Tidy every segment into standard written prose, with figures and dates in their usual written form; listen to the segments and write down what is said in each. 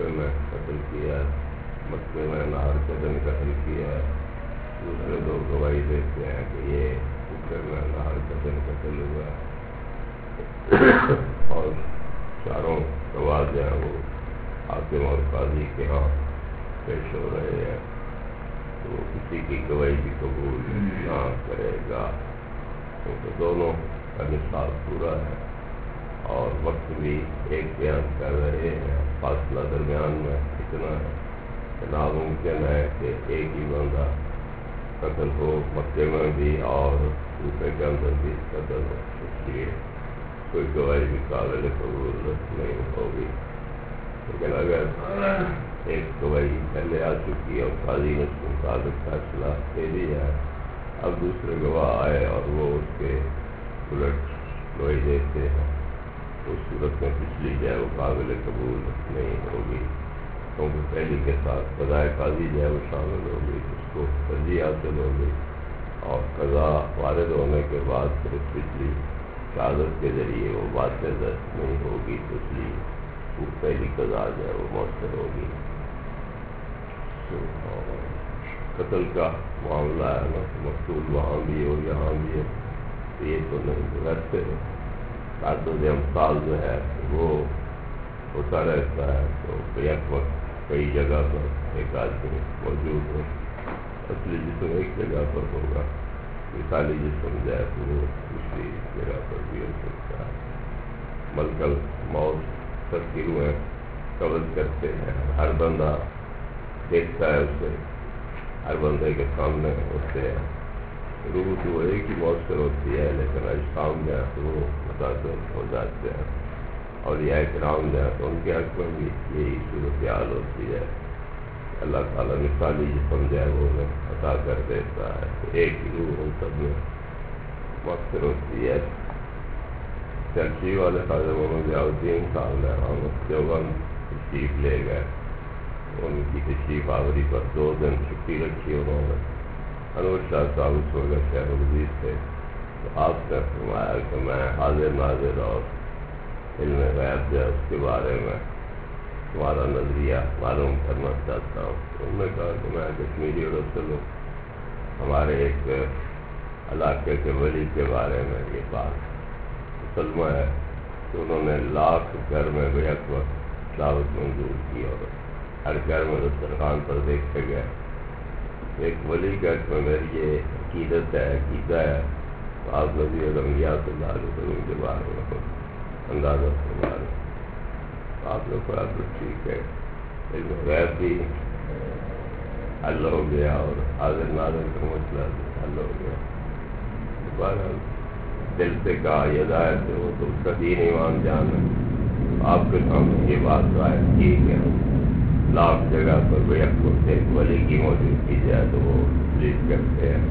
مکے میں قتل کیا ہے، مکے میں نہر کے دن قتل کیا ہے، دوسرے دو گواہی دیتے ہیں کہ یہ مکے میں نہر کے دن قتل ہوا ہے، اور چاروں گواہ جو ہیں وہ حاکم اور قاضی کے ہاں پیش ہو رہے ہیں، تو کسی کی گواہی بھی قبول نہ کرے گا، کیونکہ دونوں کا نصاب پورا ہے اور وقت بھی ایک بیان کر رہے ہیں، فاصلہ درمیان میں اتنا ہے کہ ناممکن ہے کہ ایک ہی بندہ قتل ہو مکے میں بھی اور کوفے کے اندر بھی قتل ہو، اس لیے کوئی گواہی بھی قابل قبول نہیں ہوگی۔ لیکن اگر ایک گواہی پہلے آ چکی ہے اور قاضی نے اس کے مطابق فیصلہ دے دیا ہے، اب دوسرے گواہ آئے اور وہ اس کے الٹ گواہی دیتے ہیں، تو اس صورت میں پچھلی جو ہے وہ قابل قبول نہیں ہوگی، کیونکہ پہلی کے ساتھ قضائے قاضی جو ہے وہ شامل ہوگی، اس کو ترجیح حاصل ہوگی، اور قضا وارد ہونے کے بعد پھر پچھلی شہادت کے ذریعے وہ بات نہیں ہوگی، تو اس لیے وہ پہلی قضا جو ہے وہ مؤثر ہوگی۔ قتل کا معاملہ ہے نا، مقتول وہاں بھی اور یہاں بھی ہے، تو یہ تو نہیں ویسے تعدد امثال جو ہے وہ ہوتا رہتا ہے، تو ایک وقت کئی جگہ پر ایک آدمی موجود ہو، اصلی جسم ایک جگہ پر ہوگا، مثالی جسم جائے تو وہ دوسری جگہ پر بھی ہو سکتا ہے۔ ملکل موت سب کی روحیں قبض کرتے ہیں، ہر بندہ دیکھتا ہے اسے، ہر بندے کے سامنے ہوتے ہیں، روح تو ایک ہی مؤثر ہوتی ہے، لیکن اجسام جو ہے تو وہ متاثر ہو جاتے ہیں، اور یہ کرام جو ہے تو ان کے حق میں بھی یہی صورتحال ہوتی ہے، اللہ تعالیٰ مثالی جسم جو ہے وہ انہیں عطا کر دیتا ہے، ایک ہی روح ان سب میں مؤثر ہوتی ہے۔ چرچی والے خواجہ محمد ضیاءالدین صاحب نے احمد دیوبند تشریف لے گئے، ان کی تشریف آوری پر 2 دن چھٹی رکھی انہوں نے، انور شاہ صاحب اس وقت شیخ الحدیث تھے، تو آپ نے فرمایا کہ میں حاضر ناظر اور علم غیب جو ہے اس کے بارے میں تمہارا نظریہ معلوم کرنا چاہتا ہوں۔ انہوں نے کہا کہ میں کشمیری رسول ہوں، ہمارے ایک علاقے کے ولی کے بارے میں یہ بات مسلمہ ہے، تو انہوں نے 1,00,000 گھر میں بیک وقت دعوت منظور کی، اور ہر گھر میں دسترخوان پر دیکھے گئے، ایک ولی گھر میں میری یہ عقیدت ہے، عقیدہ ہے، تو آپ نبی الانبیاء صلی اللہ علیہ وسلم کے بارے میں اندازہ فرما رہے، آپ نے کہا تو ٹھیک ہے، علم غیب بھی حل ہو گیا اور حاضر ناظر کا مسئلہ بھی حل ہو گیا۔ بہرحال دل سے کہا یہ ظاہر سے وہ تو اس کا دین ایمان جان ہے، آپ کے سامنے یہ بات ظاہر کی کہ 1,00,000 جگہ پر بیک وقت ایک ولی کی موجودگی جائے تو وہ تسلیم کرتے ہیں،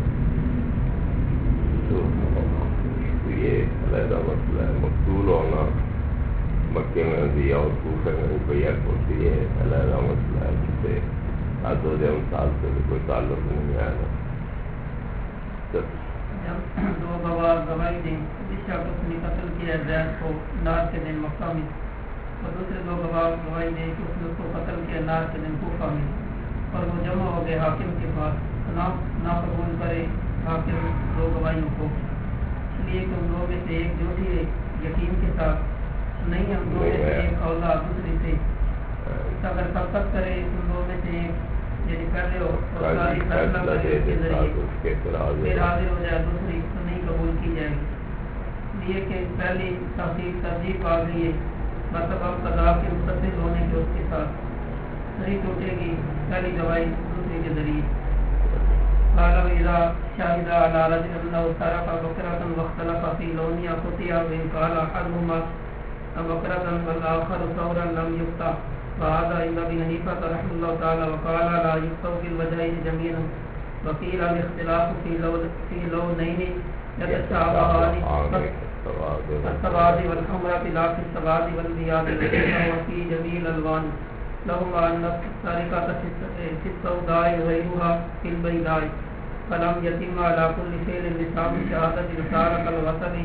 تو یہ علیحدہ مسئلہ ہے۔ مقتول ہونا مکے میں بھی اور کوفے میں بھی بیک ہوتی ہے، علیحدہ مسئلہ ہے، جسے تعدد امثال سے بھی کوئی تعلق نہیں آیا۔ جب 2 گواہ گواہی دیں، جس شخص نے قتل کیا زید کو نار کے دن مکہ میں، اور دوسرے 2 گواہ گواہی دیں کہ اس نے اس کو قتل کیا نار کے دن کوفہ میں، اور وہ جمع ہو گئے حاکم کے پاس، نہ قبول کرے حاکم 2 گواہیوں کو، اس لیے کہ ان 2 میں سے ایک جھوٹی یقین کے ساتھ نہیں ہے، ان 2 میں سے ایک اولا دوسری سے، اگر سبقت کرے ان 2 میں سے ایک، یعنی پہلے اور قاضی فیصلہ کرے اس کے ذریعے پھر حاضر ہو جائے، دوسری تو نہیں قبول کی جائے گی، یہ کہ پہلی ترجیح پا گئی ہے، مطلب قضا کے متصل ہونے کے اس کے ساتھ نہیں ٹوٹے گی پہلی گواہی دوسری کے ذریعے۔ قال اذا شهد على رجل انه سرق بقرة واختلف في لونها قطع وان قال احدهما بقرة والاخر ثورا لم يقطع، وهذا عند ابي حنيفة رحمه الله تعالى، وقال لا يقطع في الوجهين جميعا، وقيل الاختلاف في لونين يتشابهان السواد والحمرة لا في السواد والبياض، وفي جميع الالوان لهما ان السرقة في السوداء وغيرها في البيضاء، فلم يتم على كل فعل لسان شهادة سارق الوصل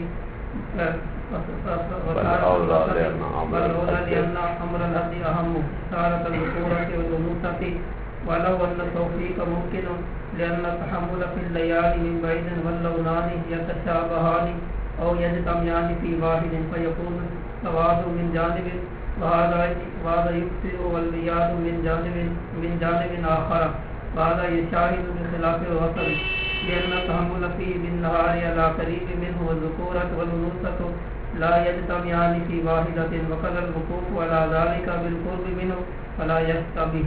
والأولى لأن أمر الهدي أهم تارة الذكورة والأنوثة ولو أن التوفيق ممكن لأن التحمل في الليالي من بعيد واللونان يتشابهان أو يجتمعان في واحد فيكون السواد من جانب وهذا يكثر والبياض من جانب آخر وهذا يشاهد بخلاف الوصل لأن التحمل فيه بالنهار على قريب منه والذكورة والأنوثة لا يجتمعان في واحدة وكذا الوقوف على ذلك بالقرب منه فلا يشتبه.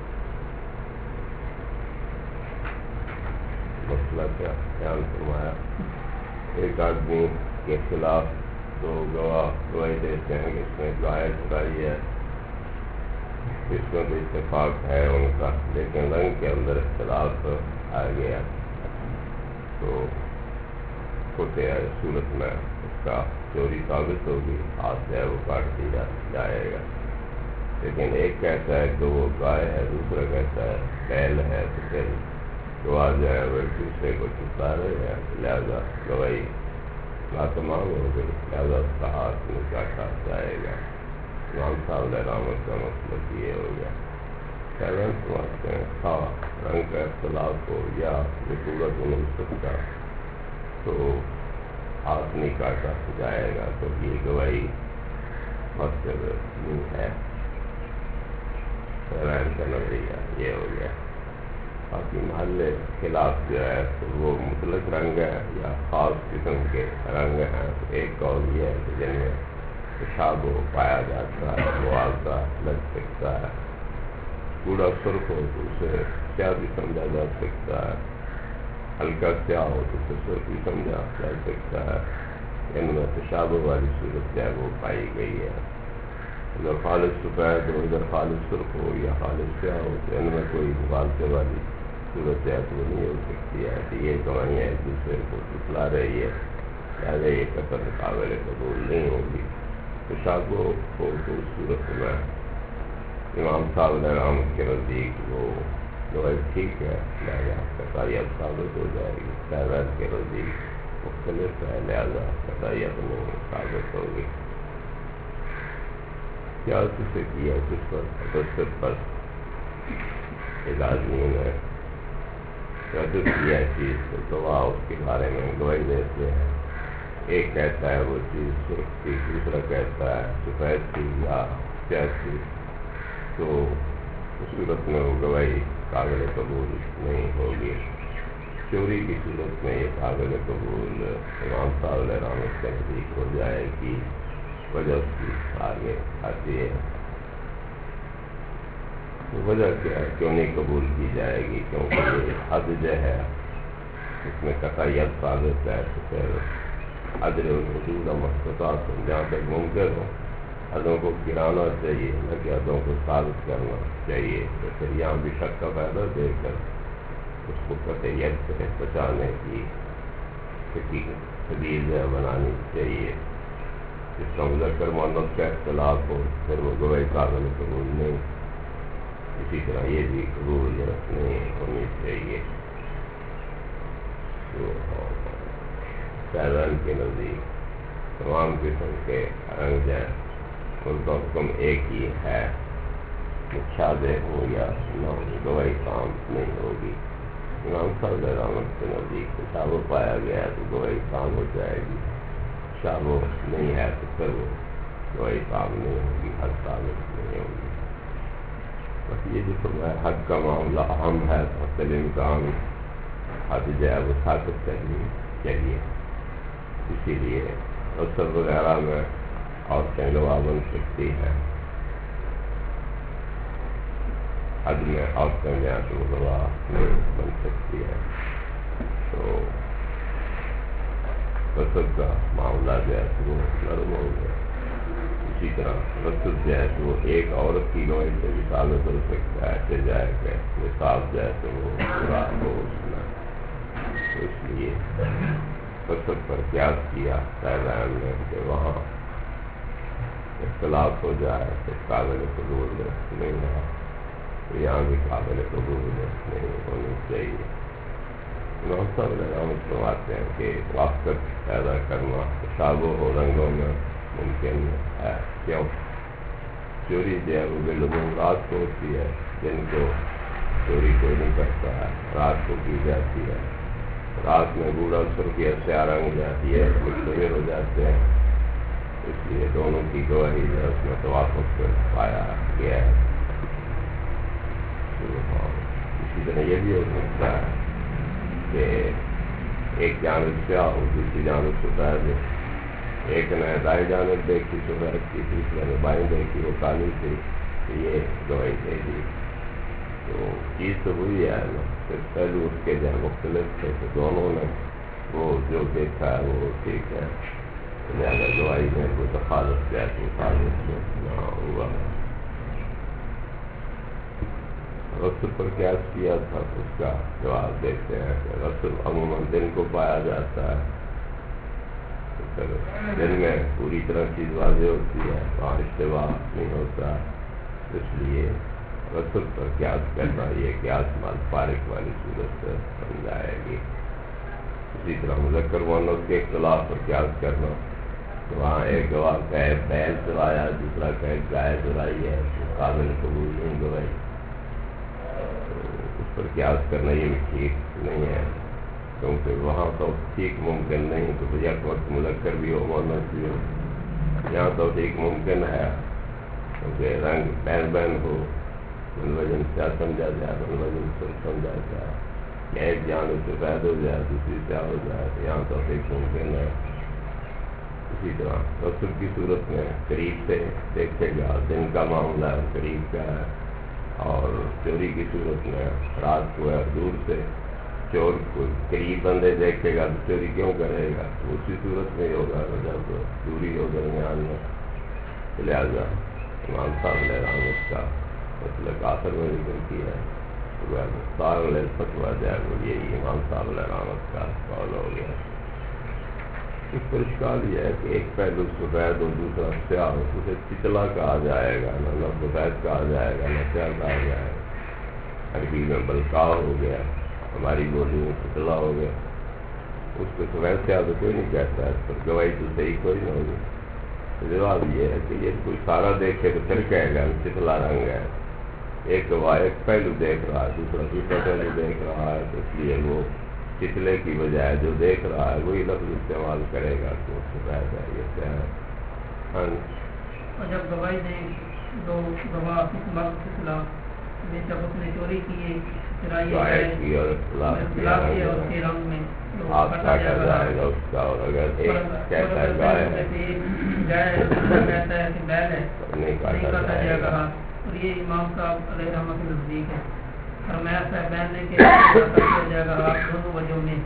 مسئلہ کیا خیال فرمایا؟ ایک آدمی کے خلاف دو گواہ گواہی دیتے ہیں کہ اس نے گائے چرائی ہے، اس میں بھی اتفاق ہے ان کا، لیکن رنگ کے اندر اختلاف آ گیا تو ہوتے ہیں صورت میں اس کا چوری ثابت ہوگی، ہاتھ جو ہے وہ کاٹ دیا جائے گا. لیکن ایک کہتا ہے کہ وہ گائے ہے، دوسرا کہتا ہے بیل ہے، تو پھر گواہ جو ہے وہ ایک دوسرے کو چھپا رہے ہیں، لہذا گواہی ناتمام ہو گئی، لہذا اس کا ہاتھ نہیں کاٹا جائے گا. امام صاحب رحمت کا مطلب یہ ہو گیا. کہنا سمجھتے ہیں ہاں رنگ کا اختلاف ہو یا ضرورت انوثت کا تو ہاتھ نہیں کاٹا جائے گا، تو یہ گواہی مطلب نہیں ہے. رنگ کا نظریہ یہ ہو گیا. باقی محلے خلاف جو ہے تو وہ مطلق رنگ ہے یا خاص قسم کے رنگ ہیں. ایک قول یہ ہے کہ جن میں پیشاب پایا جاتا ہے، موازہ لگ سکتا ہے، کوڑا سرخ ہو تو اسے سیاہ بھی سمجھا جا سکتا ہے، ہلکا سیاہ ہو تو اسے سرخ بھی سمجھا جا سکتا ہے. ان میں پیشاب والی صورت جو ہے وہ پائی گئی ہے. اگر خالص سفید ہو، ادھر خالص سرخ ہو یا خالص سیاہ ہو تو ان میں کوئی مبالغے والی صورت ہے تو نہیں ہو سکتی ہے کہ یہ گواہیاں ایک دوسرے کو ٹکلا رہی ہے، لہٰذا یہ قطر قابل قبول نہیں ہوگی. پیشاب ہو تو اس صورت میں امام صاحب رحمت کے نزدیک وہ گواہی ٹھیک ہے، لہٰذا قطعیت ثابت ہو جائے گی. شہزاد کے نزدیک مختلف ہے، لہٰذا قطعیت نہیں ثابت ہوگی. کیا اسے کیا جس پر تدثر پر ایک آدمی نے تدثر کیا چیز تو گواہ اس کے بارے میں گواہی دیتے ہیں. ایک کہتا ہے وہ چیز سرخ تھی، دوسرا کہتا ہے سفید تھی یا سیاہ تھی، تو اس صورت میں وہ گواہی قابل قبول نہیں ہوگی. چوری کی صورت میں یہ قابل قبول امام صاحب رحمت کے نزدیک ہو جائے گی. وجہ اس کی آگے آتی ہے. وجہ کیا ہے کیوں نہیں قبول کی جائے گی؟ کیونکہ یہ حد جو ہے اس میں قطعیت ثابت ہے، تو پھر عدل الحدود مستطاعت جہاں تک ممکن ہو حدوں کو گرانا چاہیے، نہ کہ حدوں کو ثابت کرنا چاہیے. تو پھر یہاں بھی شک کا فائدہ دے کر اس کو قطعیت سے بچانے کی تدبیر بنانی چاہیے. جس کا مذکر مؤنث کا اختلاف ہو پھر وہ گواہی قابل قبول نہیں. اسی طرح یہ بھی قبول نہیں ہونی چاہیے. تو شہزان کے نزدیک تمام قسم کے رنگ ہیں ان کا حکم ایک ہی ہے، مشابہ ہو یا نہ ہو، گواہی کام نہیں ہوگی. امام صاحب رحمت کے نزدیک مشابہ پایا گیا ہے تو گواہی کام ہو جائے گی، مشابہ نہیں ہے تو پھر وہ گواہی کام نہیں ہوگی، حد ثابت نہیں ہوگی. بس یہ جو فرمایا حد کا معاملہ اہم ہے تو الامکان حد جو ہے وہ ثابت کرنی چاہیے. اسی لیے اثر وغیرہ میں عورتیں گواہ بن سکتی ہیں، حد میں عورتیں جو ہیں تو گواہ نہیں بن سکتی ہیں. تو اثر کا معاملہ جو ہے وہ نرم ہو گیا. اسی طرح رسد جو ہے تو ایک عورت کی گواہی سے بھی ثابت ہو سکتا ہے کہ جائے کہ نصاب جو ہے تو وہ پورا ہو اس میں. تو اس لیے رسد پر قیاس کیا شاہجہاں نے کہ وہاں اختلاف ہو جائے تو قابل قبول نہیں ہے، تو یہاں بھی قابل قبول نہیں ہونی چاہیے. فرماتے ہیں کہ وافقت پیدا کرنا تشابہ ہو رنگوں میں ممکن ہے. کیوں؟ چوری جو ہے وہ بالعموم رات کو ہوتی ہے، دن کو چوری کوئی نہیں کرتا ہے، رات کو کی جاتی ہے. رات میں گوڑا سرخی سیاہ رنگ جاتی ہے، مشتمل ہو جاتے ہیں، اس لیے دونوں کی گواہی جو ہے اس میں توافق پایا گیا ہے. اسی طرح یہ بھی ہو سکتا ہے کہ ایک جانب سیاہ ہو، دوسری جانب سفید ہو. ایک نے دائیں جانب دیکھی سفید کی، دوسرے نے بائیں دیکھی وہ کالی تھی، تو یہ گواہی دے دی. تو چیز تو ہوئی ہے نا، پھر پہلو اس کے جو مختلف تھے تو دونوں نے وہ جو دیکھا ہے وہ ٹھیک ہے، لہٰذا گواہی میں کوئی تخالف کیا تو مخالف نہ ہوا. غسل پر قیاس کیا تھا، اس کا جواب دیتے ہیں کہ غسل عموماً دن کو پایا جاتا ہے. دن میں پوری طرح چیز واضح ہوتی ہے، وہاں اشتباہ نہیں ہوتا، اس لیے غسل پر قیاس کرنا یہ قیاس مال فارق والی صورت بن جائے گی. اسی طرح مذکر مؤنث کے اختلاف پر قیاس کرنا، وہاں ایک گواہ کہے بیل چلایا، دوسرا کہے گائے چلائی ہے، قابل قبول نہیں گواہی. اس پر قیاس کرنا یہ بھی ٹھیک نہیں ہے، کیونکہ وہاں تو ٹھیک ممکن نہیں، تو یک وقت مذکر بھی ہو مؤنث بھی ہو. یہاں تو ٹھیک ممکن ہے کیونکہ رنگ بین بین ہو، وجن کیا سمجھا جائے، وجن سمجھا جائے، یا ایک جانب سفید ہو جائے دوسری سیاہ ہو جائے، تو یہاں تو ٹھیک ممکن ہے. اسی طرح غسل کی صورت میں قریب سے دیکھے گا، دن کا معاملہ ہے قریب کا ہے، اور چوری کی صورت میں رات کو ہے دور سے. چور کو قریب بندے دیکھے گا تو چوری کیوں کرے گا؟ تو اسی صورت میں ہوگا جب دوری ہو درمیان میں. لہٰذا امام صاحب نے رحمت کا مطلب آخر میں ذکر کیا ہے، وہ مختار فتویٰ جائے وہ یہی امام صاحب نے رحمت کا قول ہو گیا. اس پر اشکال یہ ہے کہ ایک پہلو سفید اور دوسرا سیاہ ہو، اسے چتلا کہا جائے گا، نہ سفید کہا جائے گا نہ سیاہ کہا جائے گا. عربی میں بلقاء ہو گیا، ہماری بولی میں چتلا ہو گیا. اس کو سفید سیاہ تو کوئی نہیں کہتا ہے، اس پر گواہی تو صحیح کوئی نہ ہوگی. جواب یہ ہے کہ یہ کوئی سارا دیکھے تو پھر کہے گا چتلا رنگ ہے. ایک گواہ ایک پہلو دیکھ رہا ہے، دوسرا پہلو دیکھ رہا ہے، تو اس لیے وہ چتلے کی بجائے جو دیکھ رہا ہے وہی لفظ استعمال کرے گا کہ اس سے فائدہ یہ کیا ہے. اور جب گواہی دیں دو گواہ کس مرد کے خلاف، بے شک اس نے چوری کی اور اختلاف کیا اور کے رنگ میں آپ کاٹا جائے گا اس کا. اور اگر ایک کہتا ہے گائے ہے کہتا ہے کہ بیل ہے نہیں کاٹا جائے گا. اور یہ امام صاحب علیہ رحمۃ کے نزدیک ہے. فرمایا صاحبین نے کہ کیا جائے گا آپ دونوں وجہوں میں.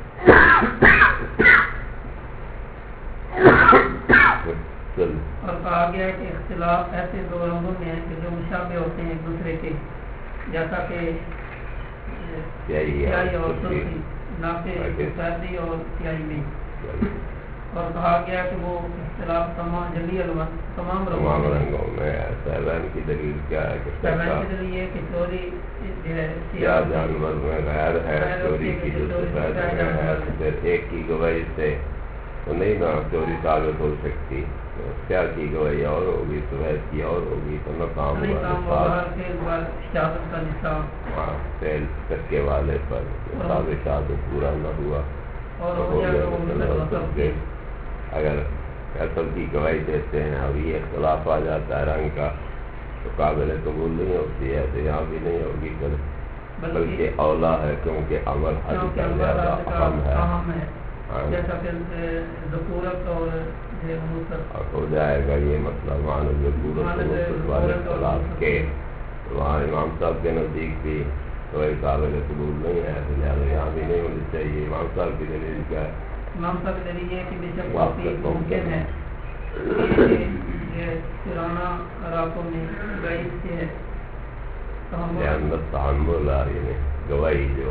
اور کہا گیا کہ اختلاف ایسے دو رنگوں میں ہے کہ جو مشابہ ہوتے ہیں ایک دوسرے کے، جیسا کہ سیاہی اور سرخی، سفیدی اور سیاہی میں. اور کہا گیا کہ وہ اختلاف تمام رنگوں میں ہے. صاحبان کی دلیل کیا ہے کہ دلیل یہ کہ چوری سیاہ جانور میں غیر ہے، چوری کی جو سفید میں ہے، پھر ایک کی گواہی سے تو نہیں نا چوری ثابت ہو سکتی. سیاہ کی گواہی اور ہوگی، سفید کی اور ہوگی، تو نہ کام چکے والے پر شہادت پورا نہ ہوا. اگر فیصل کی گواہی دیتے ہیں اور یہ اختلاف آ جاتا ہے رنگ کا تو قابل قبول نہیں ہوتی ہے، تو یہاں بھی نہیں ہوگی پھر، بلکہ اولا ہے کیونکہ عمل حد کا زیادہ اہم ہے. ہو جائے گا یہ مطلب مانو ضرورت والے اختلاف کے وہاں امام صاحب کے نزدیک بھی تو ایک قابل قبول نہیں ہے، لہٰذا یہاں بھی نہیں ہونی چاہیے. امام صاحب کی دلیل کیا ہے؟ امام صاحب کی دلیل یہ کہ بے شک ممکن ہے پرانا علاقوں میں گواہی سے ہے تحمل یعنی گواہی جو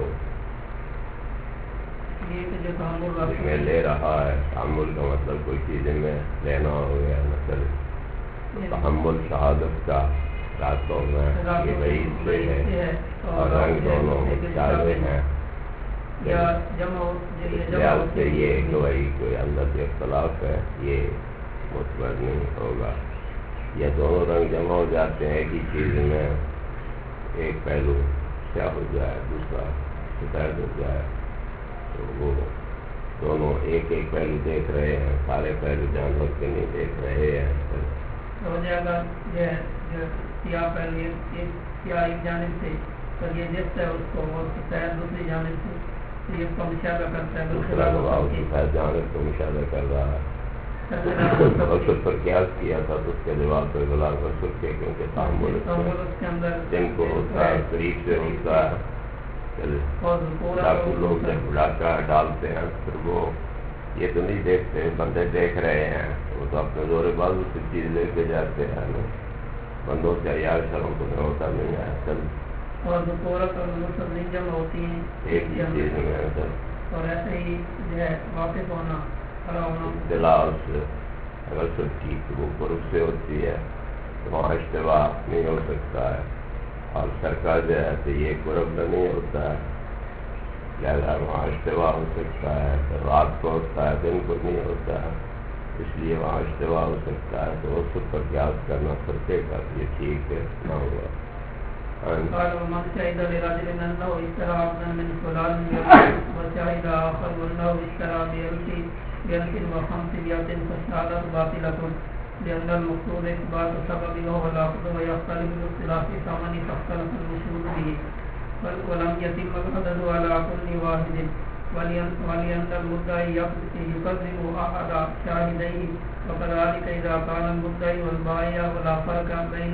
میں لے رہا ہے. تحمل کا مطلب کوئی چیز میں لینا ہو گیا، مطلب تحمل شہادت کا راتوں میں یہ بعید سے ہے اور رنگ دونوں متشابہ ہیں. یا جمع سے یہ گواہی کوئی اندر سے اختلاف ہے یہ متبر نہیں ہوگا. یا دونوں رنگ جمع ہو جاتے ہیں ایک ہی چیز میں, ایک پہلو کیا ہو جائے دوسرا سفید ہو جائے, تو وہ دونوں ایک ایک پہلو دیکھ رہے ہیں, سارے پہلو جانور کے نہیں دیکھ رہے ہیں. ہو جائے گا سیاہ پہلو سیاہ ایک جانب سے تو یہ دیکھتا ہے اس کو, اور سفید دوسری جانب سے تو یہ کو مشاہدہ کرتا ہے. دوسرا گواہ سفید جانب کو مشاہدہ کر رہا ہے. وقت پر قیاس کیا تھا تو اس کے جواب پر غلار پر سکھ کے, کیونکہ تعامل اس کے اندر جن کو ہوتا ہے قریب سے ہوتا ہے. ڈاکو لوگ جب ڈاکہ ڈالتے ہیں پھر وہ یہ تو نہیں دیکھتے بندے دیکھ رہے ہیں, وہ تو اپنے زور بازو سے چیز لے کے جاتے ہیں. بندوں سے یار شرم تو ہوتا نہیں ہے چل, اور ذکورت اور نصب نہیں جمع ہوتی ہیں ایک ہی چیز میں چل. اور ایسے ہی جو ہے واقف ہونا اختلاف سے اگر سب کی وہ قرب سے ہوتی ہے تو وہاں اشتباہ نہیں ہو سکتا ہے, اور سرکار جو ہے تو یہ قرب میں نہیں ہوتا ہے, لہذا وہاں اشتباہ ہو سکتا ہے. تو رات کو ہوتا ہے دن کو نہیں ہوتا ہے, اس لیے وہاں اشتباہ ہو سکتا ہے. تو اس پر قیاس کرنا فرقے کا یہ ٹھیک ہے نہ ہوا. قال ومن شهد لرجل انه اشترى عبدا من فلان وشهد اخر انه اشترى بألف وخمسمائة فشهادة باطلة لأن المقصود إثبات سبب وهو العقد ويختلف باختلاف ثمن فاختلف المشهود به ولم يتم العدد على كل واحد ولأن المدعي يكذب أحد شاهديه وكذلك إذا كان المدعي والبائع ولا فرق بين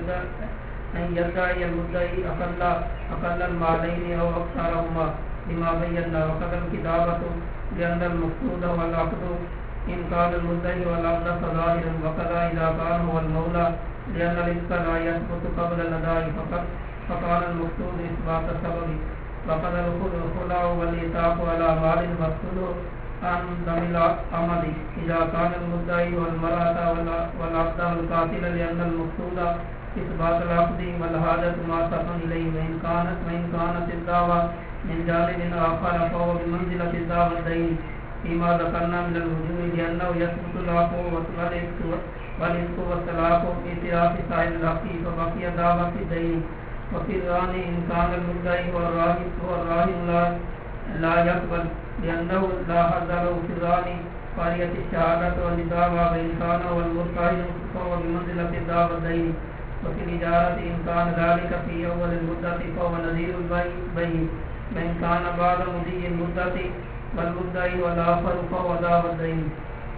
أن يدعي المدعي أقل المالين أو أكثرهما لما بينا. وكذا الكتابة لأن المقصود هو العقد إن كان المدعي والعقد فظاهرا, وكذا إذا كان هو المولى لأن الرزق لا يثبت قبل الأداء فكان المقصود إثبات السبب. وكذا الخلع والإتاق على مال المقصود عن دم العمد إذا كان المدعي والمرأة والعقد القاتل لأن المقصود إثبات العقد والحاجة ما سكن إليه. وإن كانت الدعوة من جانب آخر فهو بمنزلة الدعوة الدين فيما ذكرنا من الوجوه لأنه يثبت العفو والرزق والطلاق باعتراف صاحب الحق فبقي دعوة الدين. وفي الرهن إن كان المدعي هو الراهن لا يقبل لأنه لا حظ له في الرهن فهي الشهادة والدعوة. وإن كان هو المرتهن فهو بمنزلة الدعوة الدين. وفي الإجارة إن كان ذلك في أول المدة فهو نظير البيع. وإن كان بعد مضي المدة والمدعي والآخر فهو دعوى الدين.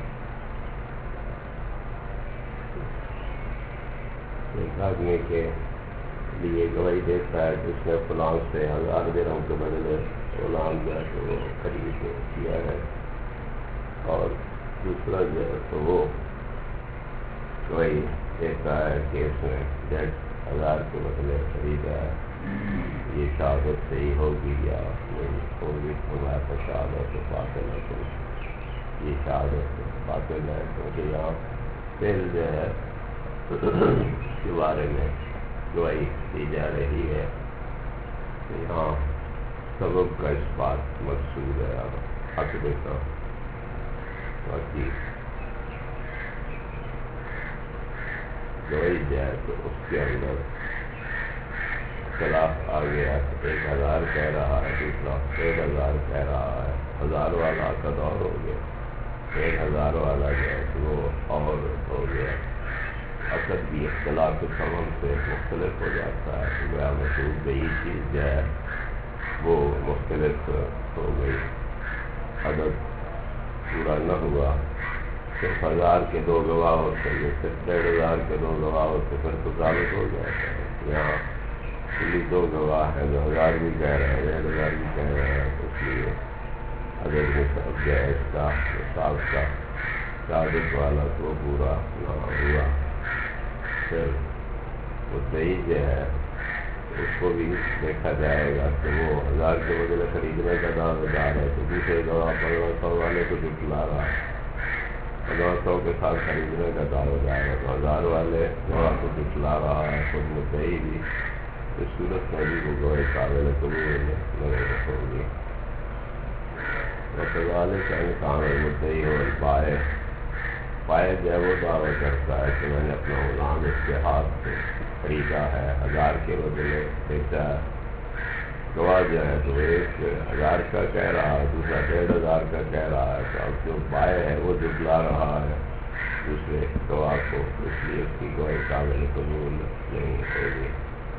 ایک آدمی کے لیے گواہی دیتا ہے جس نے فلاں سے 1000 درہم کے بدلے غلام جو ہے تو وہ خرید کیا ہے, اور دوسرا جو ہے تو وہ گواہی دیتا ہے کہ اس نے 1000 کے بدلے خریدا ہے, یہ شہادت صحیح ہوگی یا نہیں ہوگی. ہمارے پاس شہادت باطل ہے, تو یہ شہادت باطل ہے کیونکہ یہاں پہل جو ہے کے بارے میں گواہی دی جا رہی ہے. یہاں سبب کا اس بات مقصود ہے اور عقد کا. باقی گواہی جائے تو اس کے اندر اختلاف آ گیا. 1000 کہہ رہا ہے, دوسرا 1000 کہہ رہا ہے. 1000 والا کا دور ہو گیا, 1000 والا جو ہے تو وہ اور ہو گیا. عقد بھی اختلاف کے سبب سے مختلف ہو جاتا ہے. گویا مشہور گئی چیز جو ہے وہ مختلف ہو گئی. عدد پورا نہ ہوا, صرف 1000 کے 2 گواہ ہوتے ہیں, صرف 1500 کے 2 گواہ ہوتے پھر تو ثابت ہو جاتا ہے. یہاں کلی 2 گواہ ہیں جو 1000 بھی کہہ رہے ہیں 1000 بھی کہہ رہے ہیں, اس لیے عدد میں سب جو ہے اس کا حساب کا شہادت والا تو پورا نہ ہوا. پھر وہ صحیح جو ہے اس کو بھی دیکھا جائے گا کہ وہ 1000 کے بدلے خریدنے کا دعوے دار ہے تو دوسرے گواہ 1500 والے کو جھٹلا رہا ہے. 1500 کے ساتھ خریدنے کا دعوے دار ہے تو 1000 والے گواہ کو جھٹلا رہا ہے. خود مدعی بھی اس صورت میں بھی وہ گواہی قابل قبول نہیں ہوگی. وكذلك إن كان المدعي هو البائع بائع جو ہے وہ دعویٰ کرتا ہے کہ میں نے اپنا غلام اس کے ہاتھ سے خریدا ہے 1000 کے بدلے بیچا ہے. گواہ جو ہے تو 1000 کا کہہ رہا ہے, دوسرا 1500 کا کہہ رہا ہے. تو اب جو بائع ہے وہ جھٹلا رہا ہے دوسرے گواہ کو, اس لیے اس کی گواہی قابل قبول نہیں ہوگی.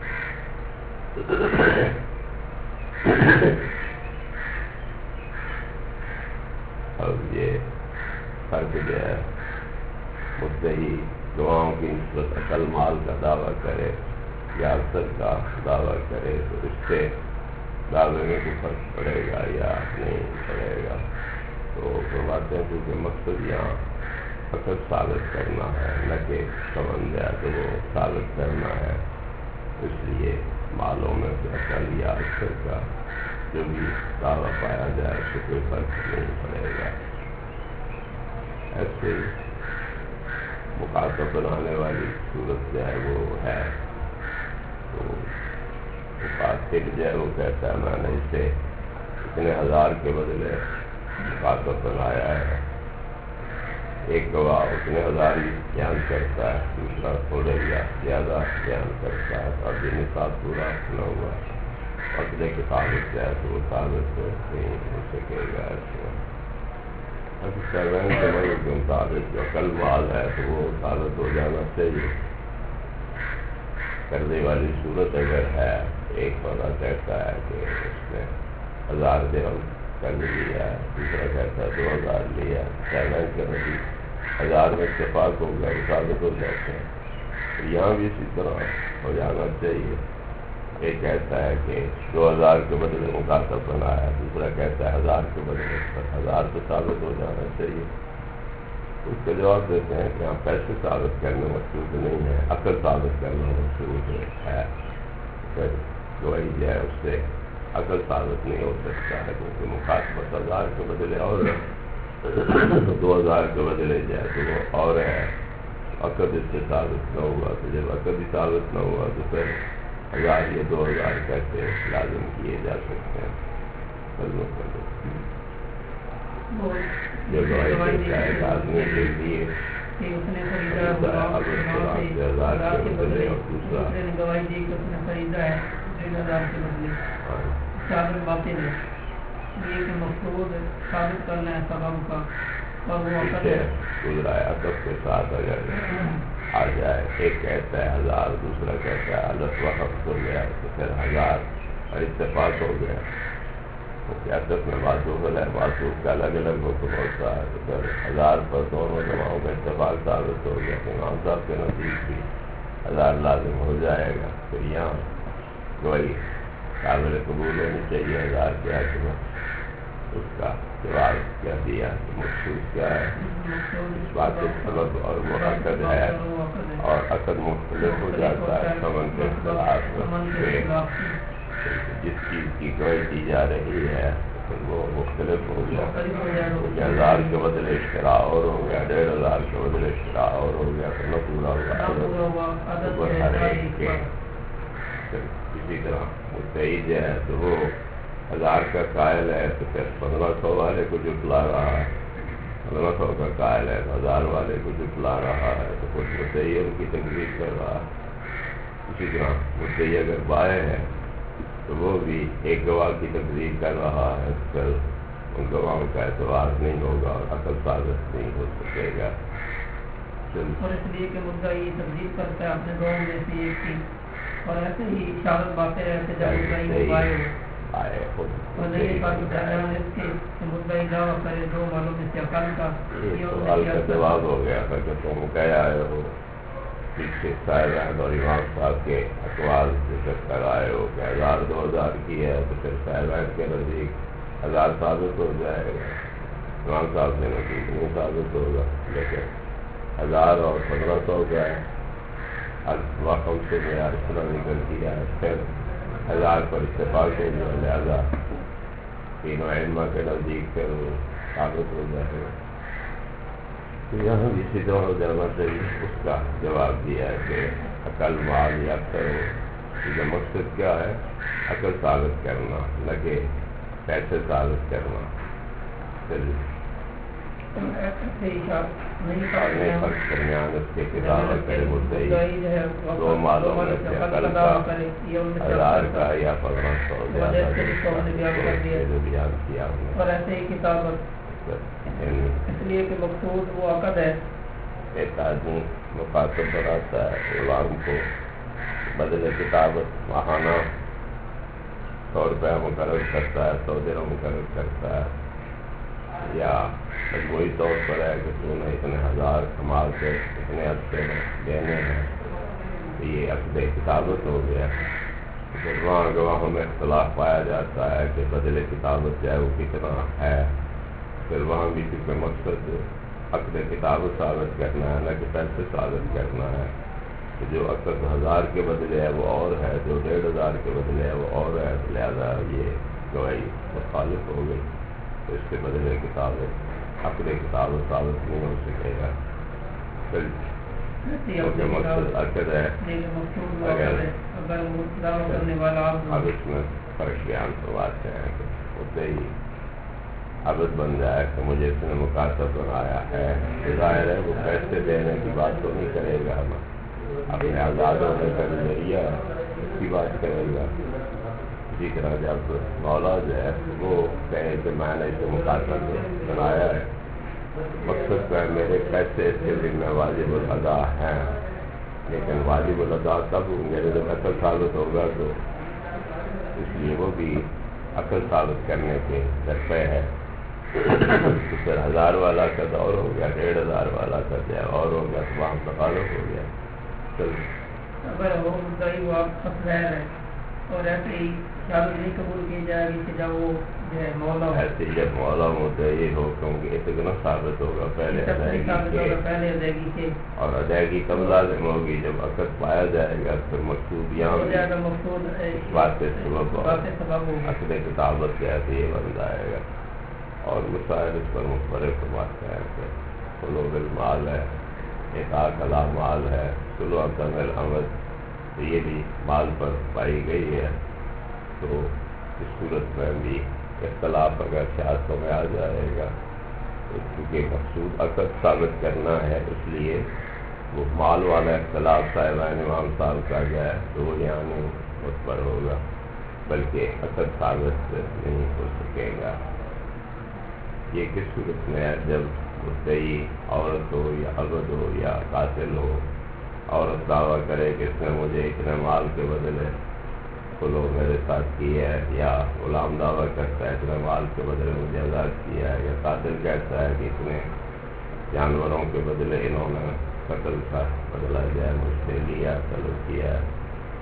اب یہ فرق جو ہے مدعی گواہوں کی نسبت اصل مال کا دعویٰ کرے یا اکثر کا دعویٰ کرے تو اس سے دعوے میں کوئی فرق پڑے گا یا نہیں پڑے گا. تو فرماتے ہیں کیونکہ مقصد یہاں اکثر ثابت کرنا ہے نہ کہ سمجھ ہے تو وہ ثابت کرنا ہے, اس لیے مالوں میں سے اصل یا اکثر کا جو بھی دعویٰ پایا جائے اس سے کوئی فرق نہیں پڑے گا. ایسے مخاطب بنانے والی صورت جو ہے وہ ہے تو مخاطب جو ہے وہ کہتا ہے میں نے اسے اتنے 1000 کے بدلے مخاطب بنایا ہے. ایک گواہ اتنے 1000 ہی بیان کرتا ہے, دوسرا تھوڑے یا زیادہ بیان کرتا ہے. اور یہ نصاب پورا نہ ہوا عقدے کے ثابت جو ہے تو وہ ثابت نہیں ہو سکے گا. سروین کے بھائی کے مطابق جو عقل مال ہے تو وہ ثابت ہو جانا چاہیے. قرضے والی صورت اگر ہے, ایک بندہ کہتا ہے کہ اس نے 1000 درہم قرض لیا ہے, دوسرا کہتا ہے 2000 لیا, سروین کے نبی 1000 میں اتفاق ہو گیا وہ ثابت ہو جاتے ہیں. یہاں بھی اسی طرح ہو جانا چاہیے. ایک کہتا ہے کہ 2000 کے بدلے مخاطب بنایا, دوسرا کہتا ہے 1000 کے بدلے 1000 تو ثابت ہو جانا چاہیے. اس کا جواب دیتے ہیں کہ ہاں پیسے ثابت کرنے مقصود نہیں ہے, عقل ثابت کرنا مقصود ہے. پھر گواہی جو ہے اس سے عقل ثابت نہیں ہو سکتا ہے کیونکہ مخاطبت 1000 کے بدلے اور 2000 کے بدلے جو ہے تو وہ اور ہے. عقد اس سے ثابت نہ ہوا تو جب عقد ہی ثابت نہ ہوا تو پھر 1000 یا 2000 کیسے لازم کیے جا سکتے ہیں. جو گواہی دیتا ہے آدمی کے لیے گواہی دی کہ اس نے خریدا ہے 3000 کے بدلے ثابت باطل ہے. یہ کہ مقصود ثابت کرنا ہے سبب کا اور وہ گزرا ہے عقد کے ساتھ اگر آ جائے. ایک کہتا ہے 1000, دوسرا کہتا ہے الگ وقت ہو گیا تو پھر 1000 اور اتفاق ہو گیا. سیاست میں معصوف ہے, معصوف کا الگ الگ حکم ہوتا ہے تو پھر 1000 پر دونوں جماعوں کا اتفاق ثابت ہو گیا تو امام صاحب کے نزدیک بھی 1000 لازم ہو جائے گا. پھر یہاں گواہی قابل قبول ہونی چاہیے 1000 کے حق میں. اس کا جواب کیا دیا کہ مقصود کیا ہے, اس بات کے سبب اور وہ عقد ہے اور عقد مختلف ہو جاتا ہے سمن کے اختلاف سے. جس چیز کی گواہی دی جا رہی ہے پھر وہ مختلف ہو گیا. 1000 کے بدلے اشترا اور ہو گیا, 1500 کے بدلے اشترا اور ہو گیا, پھر نہ پورا ہوا. اسی طرح مدعی جو ہے تو وہ 1000 کا قائل ہے تو پھر 1500 والے کو جھٹلا رہا ہے, 1500 کا قائل ہے تو 1000 والے کو جھٹلا رہا ہے. تو خود مدعی ان کی تکلیف کر رہا ہے. اسی طرح مدعی اگر بائع ہے تو وہ بھی ایک گواہ کی تقریر کر رہا ہے, پھر ان گواہوں کا اعتبار نہیں ہوگا اور عقل ثابت نہیں ہو سکے گا. اور اس لیے کہ مدعی تقریر کرتا ہے اپنے گواہوں میں سے ایک کی, اور ایسے ہی اشارت باتیں ایسے جب مدعی آئے خود مدعی دعویٰ کرے 2 والوں میں سے عقل کا. یہ سوال کا جواب ہو گیا تھا کہ تم کہہ آئے ہو پیچھے صاحب اور امام صاحب کے اقوال ذکر کر آئے ہو کہ 1000 2000 کی ہے تو پھر صاحب کے نزدیک 1000 ثابت ہو جائے گا, امام صاحب کے نزدیک نہیں ثابت ہوگا. لیکن 1000 اور 1500 کا ہے وقم سے معیار پورا نکل کیا ہے, پھر 1000 پر اتفاق ہو گیا, لہٰذا تینوں علماء کے نزدیک پھر وہ ثابت ہو جائے گا. تو یہاں اسی طرح ہو جانا چاہیے. اس کا جواب دیا ہے کہ عقل مال یا کرو, اس کا مقصد کیا ہے؟ عقل ثابت کرنا نہ کہ پیسے ثابت کرنا. فرق درمیان اس کے کتابہ کرے مدعی 2 مالوں میں سے عقل کا 1000 کا یا 1500 زیادہ بیان کیا اور ایسے ہی کتابت اس لیے کہ مقصود وہ عقد ہے. ایک آدمی مخاطب بناتا ہے غلام کو بدل کتابت ماہانہ 100 روپیہ مقرر کرتا ہے 100 درہم مقرر کرتا ہے یا مجموعی طور پر ہے کہ تو نے اتنے 1000 کمال کے اتنے ہفتے میں دینے ہیں تو یہ عقد کتابت ہو گیا. پھر وہاں گواہوں میں اختلاف پایا جاتا ہے کہ بدل کتابت جو ہے وہ کتنا ہے. پھر وہاں بھی کسی مقصد عقد کتابت ثابت کرنا ہے نہ کہ پیسے ثابت کرنا ہے. جو عقد 1000 کے بدلے ہے وہ اور ہے, جو 1500 کے بدلے ہے وہ اور ہے. لہذا یہ گواہی مخالف ہو گئی تو اس کے بدلے کتابت عقد کتابت ثابت نہیں ہو سکے گا. پھر کیونکہ مقصد عقد ہے اگر اب اس میں فرق بیان کرواتے ہیں کہ اسے ہی عبد بن جائے کہ مجھے اس نے مکاتب بنایا ہے, ظاہر ہے وہ پیسے دینے کی بات تو نہیں کرے گا, اپنے آزاد ہونے کا ذریعہ کی بات کرے گا. اسی طرح جب مولا جو ہے وہ کہے کہ میں نے اسے مکاتب بنایا ہے, مقصد کا میرے پیسے اس کے ذمہ واجب الادا ہیں, لیکن واجب الادا تب ہوں گے جب عقل ثابت ہوگا. تو اس لیے وہ بھی عقل ثابت کرنے کے درپے ہے. تو پھر 1000 والا کا دور ہو گیا, 1500 والا کا جو اور ہو گیا, تو وہاں تخالف ہو گیا. اگر وہ مدعی وہ آپ خطرہ ہے اور ایسے ہی شامل نہیں قبول کی جائے گی کہ جب وہ جو ہے مولا ہو, ایسے ہی جب مولا مدعی ہو کیونکہ اتنا ثابت ہوگا پہلے ادائیگی کے اور ادائیگی کب لازم ہوگی جب عقد پایا جائے گا. پھر مقصود یہاں اس بات سے سبب عقد کتابت جیسے یہ بن جائے گا. اور مسائل اس پر مختلف فرماتے ہیں کہ قلوب المال ہے, اطاع کلا مال ہے, سلو عدم العمد, تو یہ بھی مال پر پائی گئی ہے. تو اس صورت میں بھی اختلاف اگر سیاستوں میں آ جائے گا کیونکہ مقصود عقد ثابت کرنا ہے, اس لیے وہ مال والا اختلاف صاحبان امام صاحب کا جائے تو وہ یہاں نہیں اس پر ہوگا, بلکہ عقد ثابت نہیں ہو سکے گا. یہ کس صورت میں ہے جب مدعی عورت ہو یا عبد ہو یا قاتل ہو, عورت دعویٰ کرے کہ اس نے مجھے اتنے مال کے بدلے کھلو میرے ساتھ کی ہے, یا غلام دعویٰ کرتا ہے اتنے مال کے بدلے مجھے آزاد کیا ہے, یا قاتل کہتا ہے کہ اتنے جانوروں کے بدلے انہوں نے قتل کا بدلہ جائے مجھ سے لیا, طلب کیا ہے.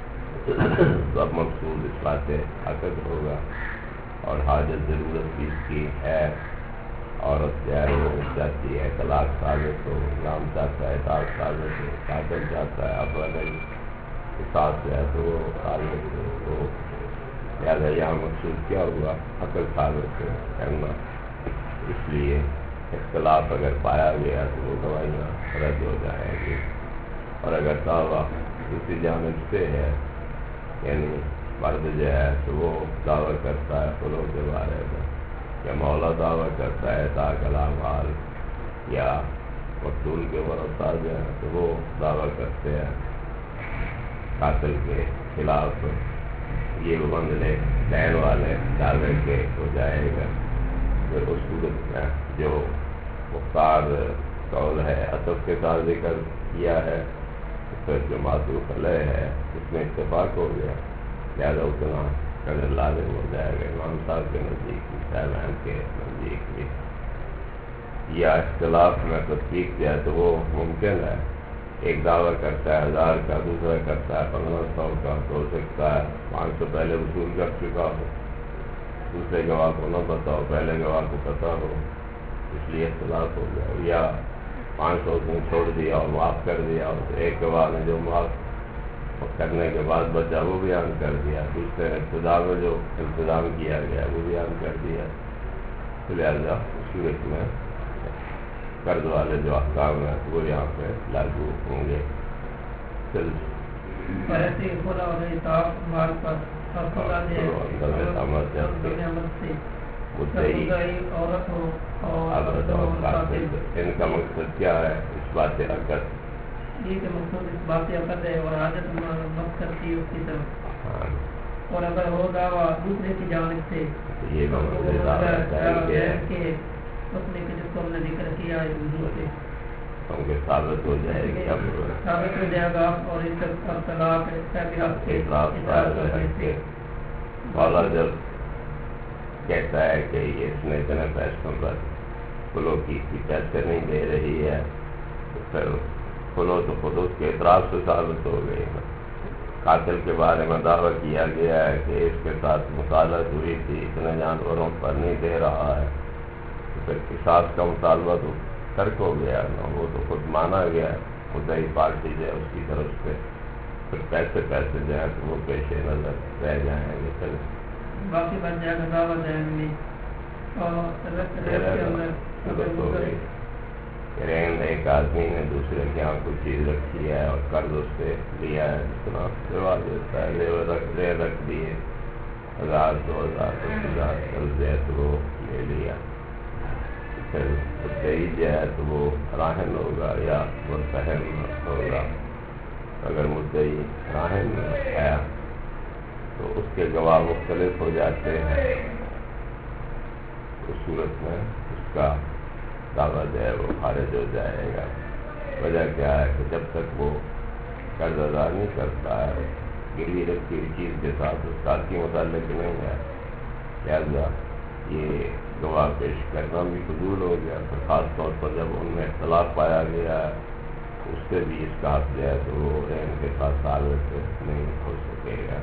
تو اب مقصود اس بات عقد ہوگا اور حاجت ضرورت بھی اس کی ہے. عورت جو ہے وہ چاہتی ہے طلاق ثابت ہو, غلام چاہتا ہے اطاعت ثابت ہو, قاتل چاہتا ہے اب اگر ساتھ جو ہے تو وہ ثابت ہو. تو لہٰذا یہاں مقصود کیا ہوا عقل ثابت کرنا. اس لیے اختلاف اگر پایا گیا تو وہ گواہیاں رد ہو جائیں گی. اور اگر دعویٰ دوسری جانب سے ہے یعنی مرد جو ہے تو وہ دعویٰ کرتا ہے فلوں کے بارے میں, یا مولا دعویٰ کرتا ہے اطاع کلا مال, یا مقتول کے ورثاء جو ہیں تو وہ دعویٰ کرتے ہیں قاتل کے خلاف, یہ بندلے دین والے دعوے کے ہو جائے گا. پھر اس صورت میں جو مختار قول ہے عطف کے ساتھ ذکر کیا ہے, پھر جو معطوف علیہ ہے اس میں اتفاق ہو گیا, لہٰذا اتنا قدر لازم ہو جائے گا. امام صاحب کے نزدیک بھی, صاحبان کے نزدیک بھی, یا اختلاف میں تطبیق کیا تو وہ ممکن ہے. ایک دعویٰ کرتا ہے 1000 کا, دوسرا کرتا ہے 1500 کا, ہو سکتا ہے 500 پہلے وصول کر چکا ہو, دوسرے گواہ کو نہ پتہ ہو, پہلے گواہ کو پتہ ہو, اس لیے اختلاف ہو گیا. یا 500 نے چھوڑ دیا اور معاف کر دیا, اور ایک گواہ نے جو معاف کرنے کے بعد بچا وہ بیان کر دیا, دوسرے ابتدا میں جو انتظام کیا گیا وہ بیان کر دیا. لہٰذا صورت میں قرض والے جو احکام ہیں وہ یہاں پہ لاگو ہوں گے. مدعی عورت ہو عورت اور قاتل، ان کا مقصد کیا ہے؟ اس بات عقد، یہ کہ مقصود اس بات عقد ہے اور عادت مت کرتی اس کی طرف، اور اگر ہو دعویٰ دوسرے کی جانب سے یہ کہ اس نے جس کو ہم نے ذکر کیا ہے وضو سے کیونکہ ثابت ہو جائے گی، ثابت ہو جائے گا اور اس کا طلاق مولا جب کہتا ہے کہ یہ اس نے اتنے پیسوں پر کلو کی پیسے نہیں دے رہی ہے، تو پھر کلو تو خود اس کے اعتراف سے ثابت ہو گئی ہے۔ قاتل کے بارے میں دعویٰ کیا گیا ہے کہ اس کے ساتھ مصالحت ہوئی تھی، اتنے جانوروں پر نہیں دے رہا ہے، تو پھر قصاص کا مطالبہ تو ترک ہو گیا نا، وہ تو خود مانا گیا ہے، مدعی پارٹی جو ہے اس کی طرف سے پھر پیسے جو ہیں تو وہ پیش نظر رہ جائیں گے، پھر باقی بن جائے گا دعویٰ ذہن میں رہن ایک آدمی نے دوسرے کے یہاں کوئی چیز رکھی ہے اور قرض اس سے لیا ہے، جس طرح رواج ہوتا ہے، رکھ دیے 1000 2000 10,000 قرض ہے تو وہ لے لیا، پھر مدعی جو ہے تو وہ راہن ہوگا یا متہم ہوگا۔ اگر مدعی راہن ہے تو اس کے گواہ مختلف ہو جاتے ہیں، اس صورت میں اس کا دعویٰ جو ہے وہ خارج ہو جائے گا۔ وجہ کیا ہے کہ جب تک وہ قرض ادا نہیں کرتا ہے، گروی رکھی ہوئی چیز کے ساتھ اس کا کی متعلق نہیں ہے، لہٰذا یہ گواہ پیش کرنا بھی فضول ہو گیا، پھر خاص طور پر جب ان میں اختلاف پایا گیا ہے اس سے بھی اس کا حق جو ہے تو وہ ان کے ساتھ ثابت نہیں ہو سکے گا۔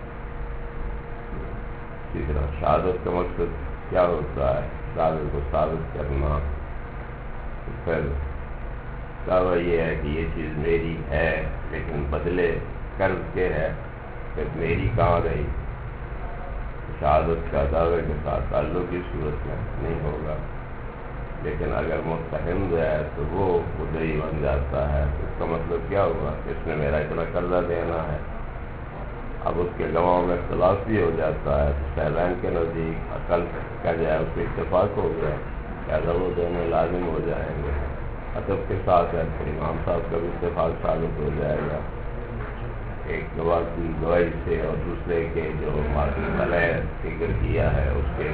اسی طرح شہادت کا مقصد کیا ہوتا ہے؟ دعوے کو ثابت کرنا، پھر دعویٰ یہ ہے کہ یہ چیز میری ہے لیکن بدلے قرض کے ہے، پھر میری کہاں رہی؟ شہادت کا دعوے کے ساتھ تعلق کی صورت میں نہیں ہوگا، لیکن اگر متہم جو ہے تو وہ مدعی بن جاتا ہے، اس کا مطلب کیا ہوا کہ اس نے میرا اتنا قرضہ دینا ہے۔ اب اس کے گواہوں میں اختلاف بھی ہو جاتا ہے تو شہرین کے نزدیک عقل کا جو ہے اس پہ اتفاق ہو گیا، لہٰذا وہ دونوں لازم ہو جائیں گے۔ ادب کے ساتھ ہے تو امام صاحب کا بھی اتفاق ثابت ہو جائے گا، ایک گواہ کی گواہی سے اور دوسرے کے جو معصوم علیہ ذکر کیا ہے اس کے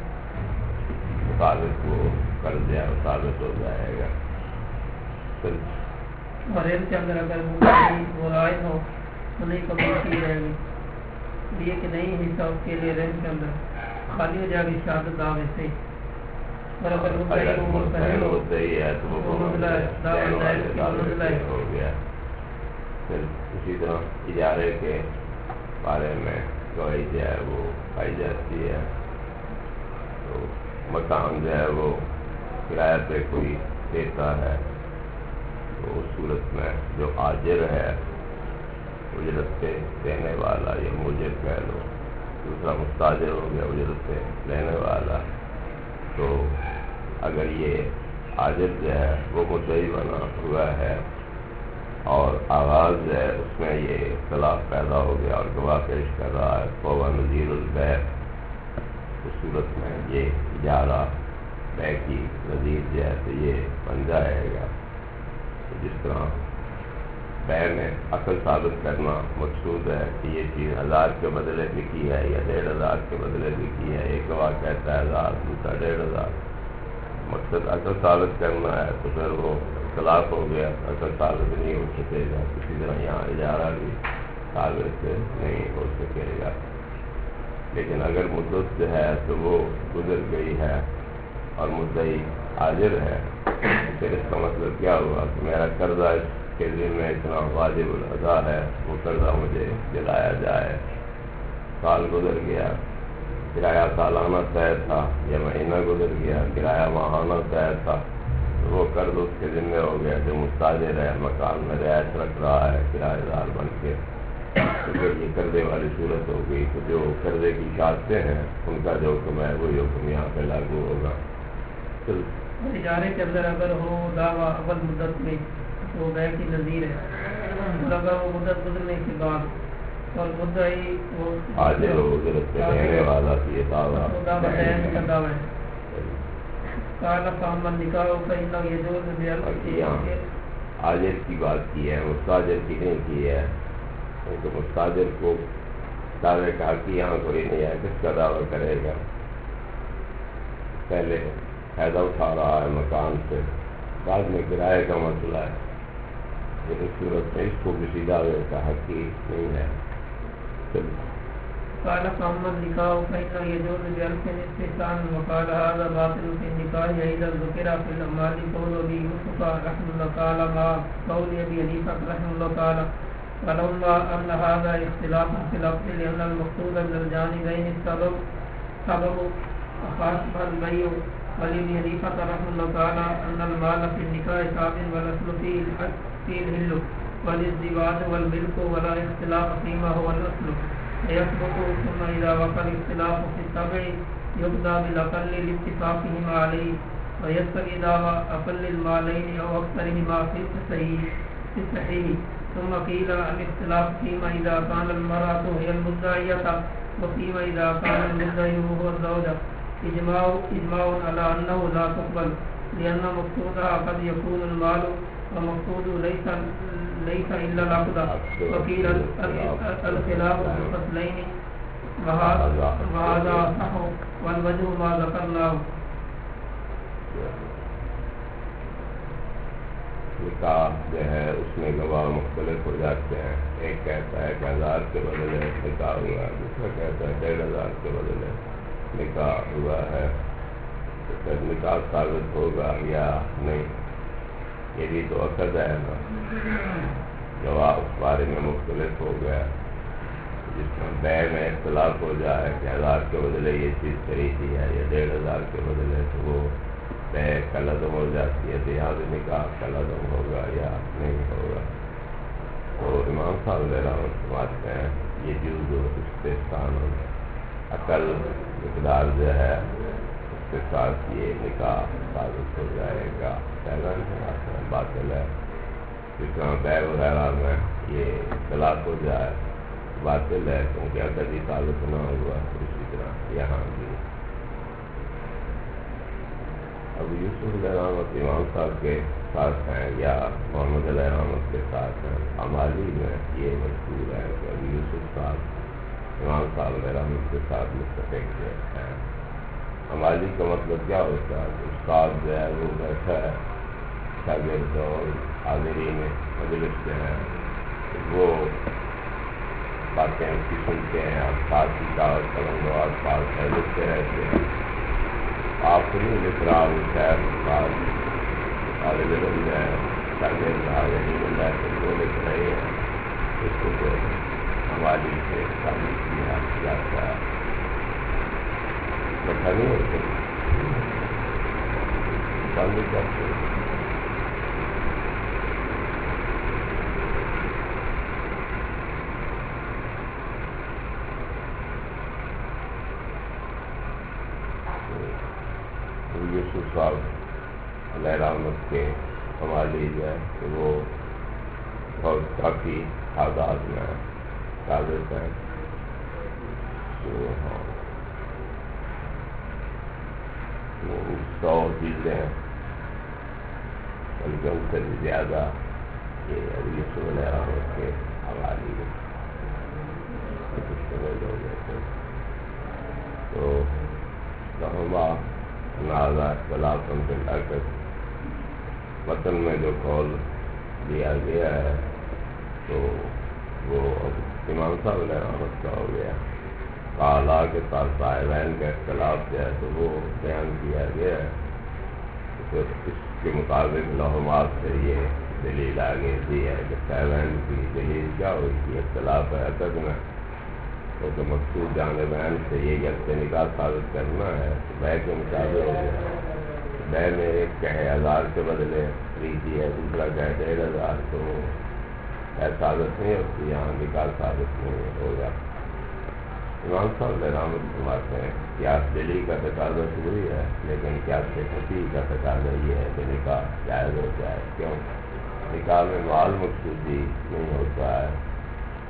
مطابق وہ قرض ہے ثابت ہو جائے گا۔ اور ان کے اندر اگر وہ رائے ہو تو نہیں قبول کی جائے گی، یہ کہ نہیں حصہ اس کے لیے رین کے اندر خالی ہو جائے گی شہادت دعوے سے، اور اگر مدعی ہے تو وہ ہو گیا۔ پھر اسی طرح اجارے کے بارے میں گواہی جو ہے وہ پائی جاتی ہے، تو مکان جو ہے وہ کرایہ پہ کوئی دیتا ہے تو اس صورت میں جو آجر ہے اجرت پہ دینے والا یا موجب کہہ لو، دوسرا مستاجر ہو گیا اجرت پہ لینے والا، تو اگر یہ آجر جو ہے وہ مدعی بنا ہوا ہے اور آغاز جو ہے اس میں یہ اختلاف پیدا ہو گیا اور گواہ پیش کر رہا ہے فوہ نظیر البیع، اس صورت میں یہ اجارہ بیع کی نظیر جو ہے تو یہ بن جائے گا۔ جس طرح بیع میں اصل ثابت کرنا مقصود ہے کہ یہ چیز 1000 کے بدلے بکی ہے یا 1500 کے بدلے بکی ہے، ایک گواہ کہتا ہے 1000 دوسرا 1500، مقصد اصل ثابت کرنا ہے تو پھر وہ اختلاف ہو گیا، اصل ثابت نہیں ہو سکے گا، اسی طرح یہاں اجارہ بھی ثابت نہیں ہو سکے گا۔ لیکن اگر مدت جو ہے تو وہ گزر گئی ہے اور مدعی حاضر ہے، پھر اس کا مطلب کیا ہوا کہ میرا قرضہ اس کے ذمہ اتنا واجب الادا ہے، وہ قرضہ مجھے دلایا جائے۔ سال گزر گیا، کرایہ سالانہ طے تھا، یا مہینہ گزر گیا، کرایہ ماہانہ طے تھا، تو وہ قرض اس کے ذمہ ہو گیا جو مستاجر ہے، مکان میں رعایت رکھ رہا ہے کرایہ دار بن کے، تو پھر یہ قرضے والی صورت ہو گئی، تو جو قرضے کی شاخیں ہیں ان کا جو حکم ہے وہی حکم یہاں پہ لاگو ہوگا۔ اجارے کے اندر اگر ہو دعویٰ اول مدت میں تو بیع کی نظیر ہے، اور اگر وہ مدت گزرنے کے بعد اور مدعی وہ حاضر و اجرت سے دینے والا کی دعویٰ کا دعویٰ ہے. قال فاما النکاح فإنه يجوز بألف. حاضر کی بات کی ہے، مستاجر کی نہیں کی ہے. تو مستاجر کو دعوے کا حق یہاں کوئی نہیں ہے، کس کا دعویٰ کرے گا؟ پہلے فائدہ اٹھا رہا ہے مکان سے، بعد میں کرائے کا مسئلہ ہے. اس صورت میں اس کو کسی دعوے کا حق ہی نہیں ہے. قال فاما النکاح فإنه يجوز بألف استحسان. وقال هذا باطل في النكاح إذا ذكر في الأموال قول أبي يوسف رحمه الله قال ما قول أبي حنيفة رحمه الله قال ولولا أن هذا اختلاف في اللفظ لأن المقصود من الجانبين سبب خاص البيع. ولابن حنيفة رحمه الله قال أن المال في النكاح ثابت والأصل فيه الحل والازدواج والملك ولا اختلاف فيما هو الأصل فيثبت. ثم إذا وقع الاختلاف في التبع يقضى بالأقل لاتفاقهما عليه ويستوي إذا أقل المالين أو أكثرهما في الصحيح. ثم قيل الاختلاف فيما إذا كان المرأة هي المدعية وفيما إذا كان المدعي هو الزوجة إجماع على أنه لا تقبل لأن مقصودها قد يكون المال ومقصود ليس إلا العقد. وقيل الخلاف في الفصلين وهذا صح والوجه ما ذكرناه. نکاح جو ہے اس میں گواہ مختلف ہو جاتے ہیں. ایک کہتا ہے کہ 1000 کے بدلے نکاح ہوا ہے، دوسرا کہتا ہے 1500 کے بدلے نکاح ہوا ہے. تو نکاح ثابت ہوگا یا نہیں، یہ بھی تو عقد ہے نا. گواہ اس بارے میں مختلف ہو گیا. جس میں بیع میں اختلاف ہو جائے کہ 1000 کے بدلے یہ چیز خریدی ہے یا 1500 کے بدلے، تو وہ بیع کا لزم ہو جاتی ہے. تو یہاں سے نکاح کا لزم ہوگا یا نہیں ہوگا. تو امام صاحب علیہ رحمۃ فرماتے ہیں یہ جز استحسان عقل مقدار جو ہے اس کے ساتھ یہ نکاح ثابت ہو جائے گا. باطل ہے. جس طرح بیع وغیرہ میں یہ اختلاف ہو جائے باطل ہے کیونکہ عقد ہی ثابت نہ ہوا. اسی طرح یہاں بھی ابو یوسف علیہ رحمۃ امام صاحب کے ساتھ ہیں یا محمد علیہ رحمۃ کے ساتھ ہیں. امالی میں یہ مشہور ہے کہ ابو یوسف صاحب امام صاحب علیہ رحمۃ کے ساتھ متفق ہیں. امالی کا مطلب کیا ہوتا ہے؟ استاد جو ہے وہ بیٹھا ہے، شاگرد اور حاضرین مجلس سے ہیں، وہ باتیں اس کی سنتے ہیں، آپ ساتھ ہی دعوت قلم و آس پاس لکھتے رہتے ہیں. آخری لکھ رہا ہوں شاید استاد طالب علم ہے، شاگرد حاضرین اللہ سے وہ لکھ رہے ہیں. اس کو پھر امالی سے شامل کیا جاتا ہے. بیٹھا نہیں ہوتے شامل کرتے ہیں. یوسف صاحب علیہ رحمت کے ہماری جو ہے کہ وہ بہت کافی تعداد میں ثابت ہیں. تو ہاں 100 چیزیں ہیں، بلکہ ان سے بھی زیادہ یہ ابو یوسف علیہ رحمت کے حوالی مشتمل ہو گئے تھے. تو رحمہ نازا اختلاف ان کے لاکت وطن میں جو قول دیا گیا ہے تو وہ امام صاحب علیہ رحمت کا ہو گیا. قالا کے ساتھ صاحبین کا اختلاف جو ہے تو وہ بیان کیا گیا ہے. تو اس کے مطابق لوحات سے یہ دلیل آگے دی ہے کہ صاحبین کی دلیل کیا ہوئی کہ اختلاف ہے عقد میں، تو مقصود جانبین سے یہ کہ نکاح ثابت کرنا ہے. بیع کے مطابق ہو گیا. بیع میں ایک کہے 1000 کے بدلے خریدی ہے، دوسرا کہے 1500، تو بیع ثابت نہیں ہوتی. یہاں نکاح ثابت نہیں ہوگا. امام صاحب رحمۃ فرماتے ہیں قیاس دلی کا تقاضا ضروری ہے، لیکن قیاس قطعی کا تقاضا یہ ہے کہ نکاح جائز ہو جائے. کیوں؟ نکاح میں مال مقصودی نہیں ہوتا ہے،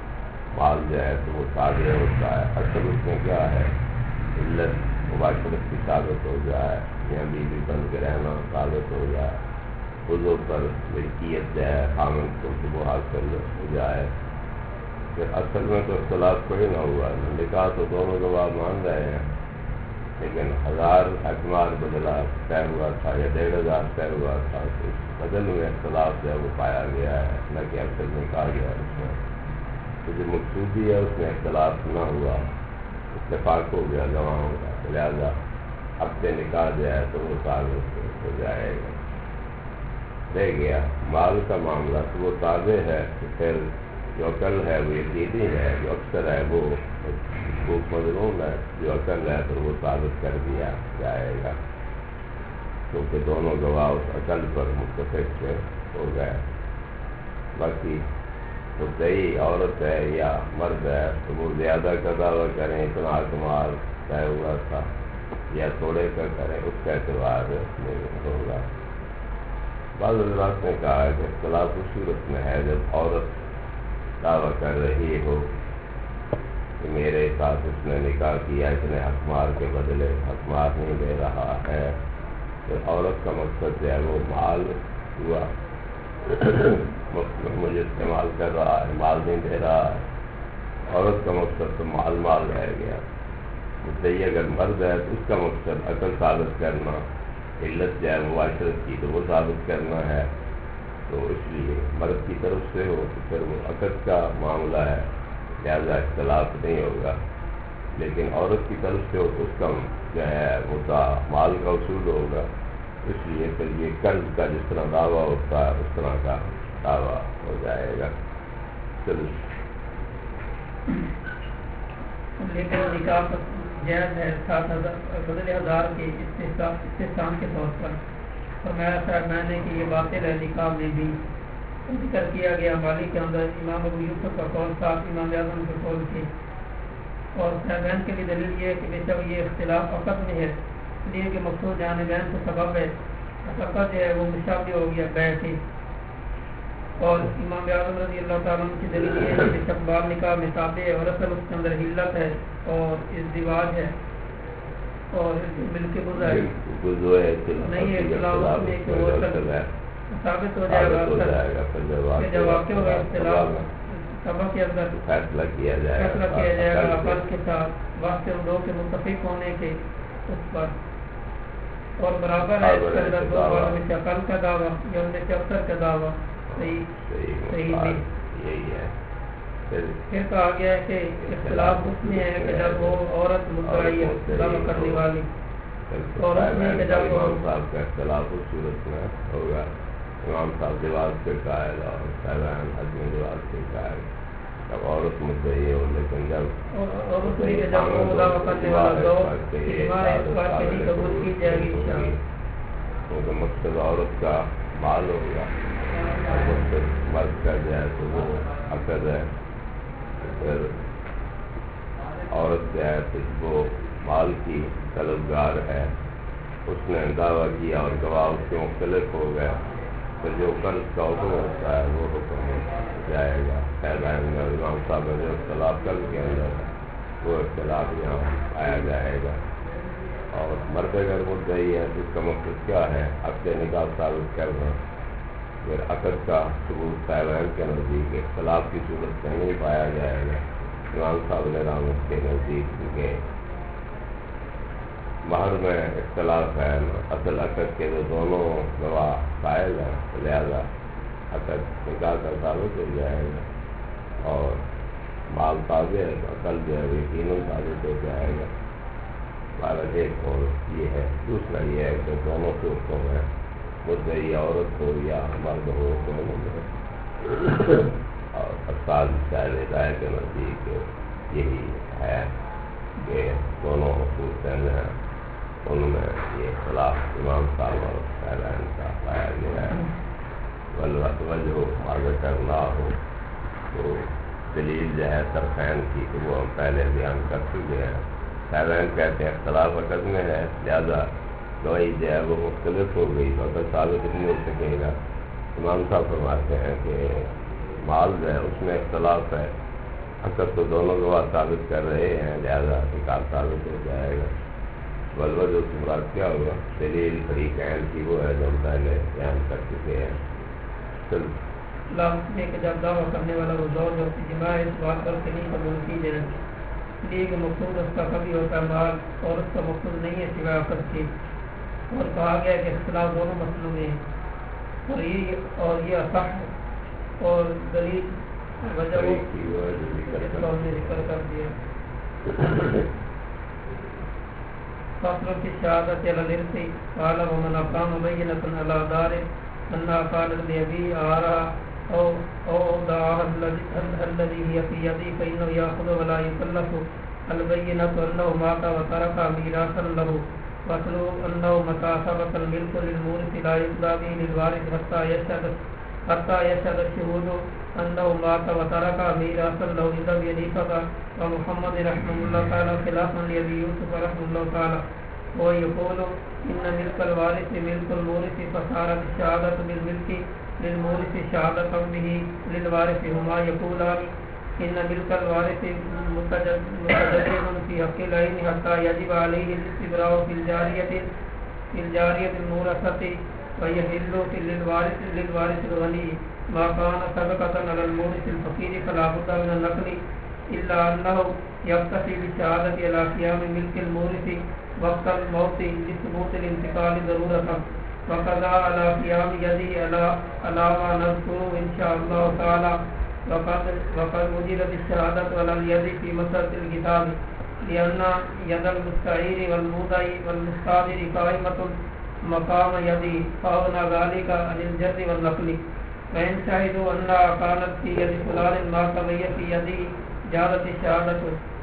مال جو ہے تو وہ تابع ہوتا ہے. اصل اس میں کیا ہے؟ علت مباشرت کی ثابت ہو جائے یا بیوی بن کے رہنا ثابت ہو جائے, خودوں پر ملکیت جو ہے خامن کو وہ حاصل ہو جائے. پھر اصل میں تو اختلاف کوئی نہ ہوا, نکاح تو دونوں گواہ مان رہے ہیں, لیکن 1000 اعتماد بدلا طے ہوا تھا یا 1500 طے ہوا تھا, تو اس بدل میں اختلاف جو ہے وہ پایا گیا ہے, نہ کہ اصل میں کہا گیا اس میں. تو جو مقصودی ہے اس میں اختلاف نہ ہوا, اتفاق ہو گیا گواہوں کا, لہٰذا اب سے نکاح جو ہے تو وہ ثابت ہو جائے گا. رہ گیا مال کا معاملہ, تو وہ تابع ہے, تو پھر جو عقل ہے وہ یقینی ہے, جو اکثر ہے وہ مظلوم ہے, جو عقل ہے تو وہ ثابت کر دیا جائے گا, کیونکہ دونوں گواہ اس عقل پر متفق ہو گئے. باقی مدعی عورت ہے یا مرد ہے تو وہ زیادہ کا دعویٰ کریں اتنا اعتماد طے ہوا تھا, یا تھوڑے کا کریں اس کا اعتبار نہیں ہوگا. بعض حضرات نے کہا ہے کہ اختلاف اس صورت میں ہے جب عورت دعویٰ کر رہی ہو کہ میرے ساتھ اس نے نکاح کیا, اتنے حکمار کے بدلے حکمار نہیں دے رہا ہے. تو عورت کا مقصد جو ہے وہ مال ہوا, مجھے استعمال کر رہا ہے, مال نہیں دے رہا ہے. عورت کا مقصد تو مال رہ گیا. مدعی اگر مرد ہے تو اس کا مقصد عقل ثابت کرنا, علت جو ہے مباشرت کی تو وہ ثابت کرنا ہے. تو اس لیے مرد کی طرف سے ہو تو پھر وہ عقد کا معاملہ ہے, لہذا اختلاف نہیں ہوگا. لیکن عورت کی طرف سے ہو تو اس کا جو ہے وہ مال کا اصول ہوگا. اس لیے پھر یہ قرض کا جس طرح دعویٰ ہوتا ہے اس طرح کا دعویٰ ہو جائے گا. چلو لیکن نکاح جائز ہے 7,000 کے استحسان کے طور پر. فرمایا صاحب میں نے کہ یہ باطل ہے. نکاح میں بھی ذکر کیا گیا مالک کے اندر امام ابو یوسف کا قول تھا, امام اعظم کے قول کے, اور صاحبین کے لیے دلیل یہ ہے کہ بے شک یہ اختلاف عقد میں ہے, اس لیے کہ مقصود جانبین سے سبب ہے. عقد جو ہے وہ مشابہ ہو گیا بیع کے. اور امام اعظم رضی اللہ تعالیٰ عنہ کی دلیل یہ ہے کہ شک بال نکاح میں تابع ہے, اور اصل اس کے اندر حلت ہے اور ازدواج ہے اور مل کے گزر نہیں ہے. اختلاف میں کہ وہ ثابت ہو جائے گا کہ جب واقع ہوگا اختلاف سبق کے اندر فیصلہ کیا جائے گا عقل کے ساتھ واسطے ان لوگوں کے متفق ہونے کے اس پر. اور برابر ہے اس کے اندر دو والوں میں سے عقل کا دعویٰ یا ان میں سے اکثر کا دعویٰ. صحیح یہی ہے. پھر کہا گیا ہے کہ اختلاف اس میں ہے کہ جب وہ عورت مدعی ہے دعویٰ کرنے والی, اور اس میں کہ جب امام صاحب کا اختلاف اس صورت میں ہوگا. امام صاحب جواز کے قائل اور صاحبان حجم جواز کے قائل جب عورت مدعی ہو, لیکن جب عورت میں کہ جب وہ دعویٰ کرنے والا دو اس بات کے لیے قبول کی جائے گی کیونکہ مقصد عورت کا مال ہوگا, مقصد مرد کا جو ہے تو وہ عقد ہے. پھر عورت جو ہے تو وہ مال کی طلبگار ہے, اس نے دعویٰ کیا اور گواہ اس کے مختلف ہو گئے, تو جو قرض کا حکم ہوتا ہے وہ حکم جائے گا. امام صاحب نے جو اختلاف قرض کے اندر وہ اختلاف یہاں آیا جائے گا. اور مرد اگر مدعی ہے تو اس کا مقصد کیا ہے؟ عقد نکاح ثابت کرنا. پھر عقد کا ثبوت صاحبان کے نزدیک اختلاف کی صورت میں نہیں پایا جائے گا. امام صاحب نے رحمت کے نزدیک کے مہر میں اختلاف ہے, اصل عقد کے جو دونوں گواہ قائل ہیں, لہذا عقد نکاح کا ثابت ہو جائے گا. اور مال تابع ہے تو عقل جو ہے یقیناً ثابت ہو جائے گا. بارہ ایک اور یہ ہے. دوسرا یہ ہے کہ دونوں صورتوں میں مدعی عورت ہو یا مرد ہو, دونوں میں اور افساد شاید رائے کے نزدیک یہی ہے کہ دونوں صورتیں ہیں, ان میں یہ اختلاف امام صاحب اور صاحبان کا پایا گیا ہے. وجہ واضح کرنا ہو تو دلیل جو ہے طرفین کی تو وہ ہم پہلے بیان کر چکے ہیں. صاحبان کہتے ہیں اختلاف عقد میں ہے, لہٰذا گواہی جو ہے وہ مختلف ہو گئی تو عقد ثابت نہیں ہو سکے گا. امام صاحب فرماتے ہیں کہ مال جو ہے اس میں اختلاف ہے, اصل تو دونوں گواہ ثابت کر رہے ہیں، لہذا نکال ثابت ہو جائے گا۔ بلبل جو مراد کیا ہوگا؟ دلیل فریقین کی وہ ہے جو ہم پہلے بیان کر چکے ہیں۔ لفظ میں کہ جب دعویٰ کرنے والا وہ زوج اور جماع اس بات پر کہ نہیں قبول کی جائے، اس لیے کہ مقصود اس کا کبھی ہوتا ہے مال اور اس کا مقصود نہیں ہے سوائے عقد کے، اور کہا گیا کہ اختلاف دونوں مسئلوں میں ہے، اور یہ اصح اور دلیل وجہ نے ذکر کر دیا۔ فصل في الشهادة على الإرث قال ومن أقام بينة على دار أنها قالت لأبي أراها أو أودعها الذي هي في يدي فإنه يأخذ ولا يكلف البينة أنه مات وترك ميراثا له، وأصل أنه متى ثبت الملك للمورث لا يقضى به للوارث حتى يشهد الشهود أنه مات وترك ميراثا له إلا بحنيفة ومحمد رحمه الله تعالى خلافا لأبي يوسف رحمه الله تعالى، ويقول إن ملك الوارث ملك المورث فصارت الشهادة بالملك للمورث شهادة به للوارث، هما يقولان إن ملك الوارث متجدد في حق العين حتى يجب عليه الاستبراء في الجارية المورثة ويحل للوارث الغني ما كان سبقة على المورث الفقير فلا بد من النقل إلا أنه يكتفي بالشهادة على قيام ملك المورث وقت الموت لثبوت الانتقال ضرورة، وكذا على قيام يدي على ما نذكر إن شاء الله تعالى، وقد وجدت الشهادة على اليد في مسألة الكتاب لأن يد المستعير والمودع والمستاجر قائمة مقام يدي فأغنى ذلك عن الجر والنقل، فإن شهدوا أنها كانت في يد فلان ما تبين في يدي جازت الشهادة۔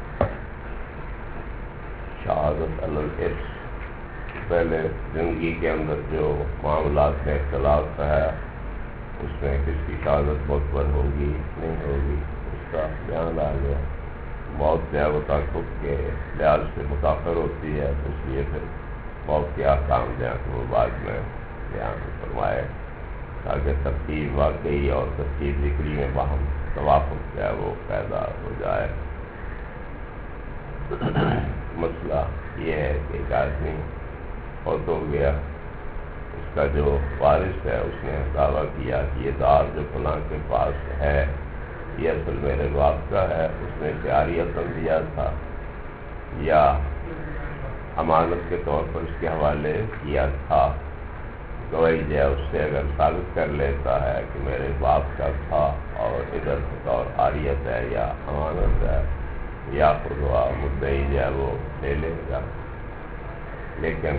شہادت علی الارث، پہلے زندگی کے اندر جو معاملات میں اختلاف ہے اس میں کس کی شہادت معتبر ہوگی نہیں ہوگی اس کا بیان آ گیا۔ موت جو ہے وہ تعاقب کے لحاظ سے متاثر ہوتی ہے، تو اس لیے پھر موت کے احکام جو ہیں وہ بعد میں بیان فرمائے تاکہ ترتیب واقعی اور ترتیب ذکری میں باہم توافق جو ہے وہ پیدا ہو جائے۔ مسئلہ یہ ہے کہ ایک آدمی فوت ہو گیا، اس کا جو وارث ہے اس نے دعویٰ کیا کہ یہ دار جو فلاں کے پاس ہے یہ اصل میرے باپ کا ہے، اس نے جاریۃً دیا تھا یا امانت کے طور پر اس کے حوالے کیا تھا۔ گواہی جو ہے اس سے اگر ثابت کر لیتا ہے کہ میرے باپ کا تھا اور ادھر بطور عاریت ہے یا امانت ہے یا خود مدعی جو ہے وہ لے لے گا، لیکن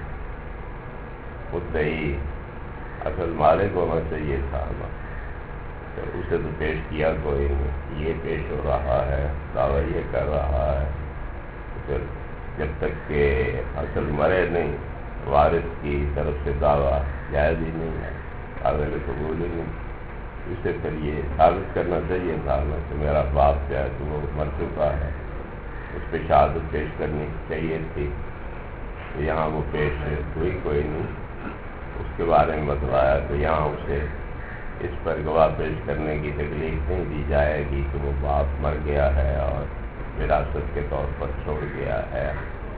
مدعی اصل مالک ہونا چاہیے تھا نا، تو اسے تو پیش کیا کوئی نہیں، یہ پیش ہو رہا ہے، دعویٰ یہ کر رہا ہے، پھر جب تک کہ اصل مرے نہیں وارث کی طرف سے دعویٰ جائز ہی نہیں ہے، قابل قبول ہی نہیں، اسے پھر یہ ثابت کرنا چاہیے تھا نا کہ میرا باپ جو ہے تو وہ مر چکا ہے، اس پہ شہادت پیش کرنی چاہیے تھی، یہاں وہ پیش ہوئی کوئی نہیں، اس کے بارے میں بتلایا کہ یہاں اسے اس پر گواہ پیش کرنے کی تکلیف نہیں دی جائے گی کہ وہ باپ مر گیا ہے اور وراثت کے طور پر چھوڑ گیا ہے۔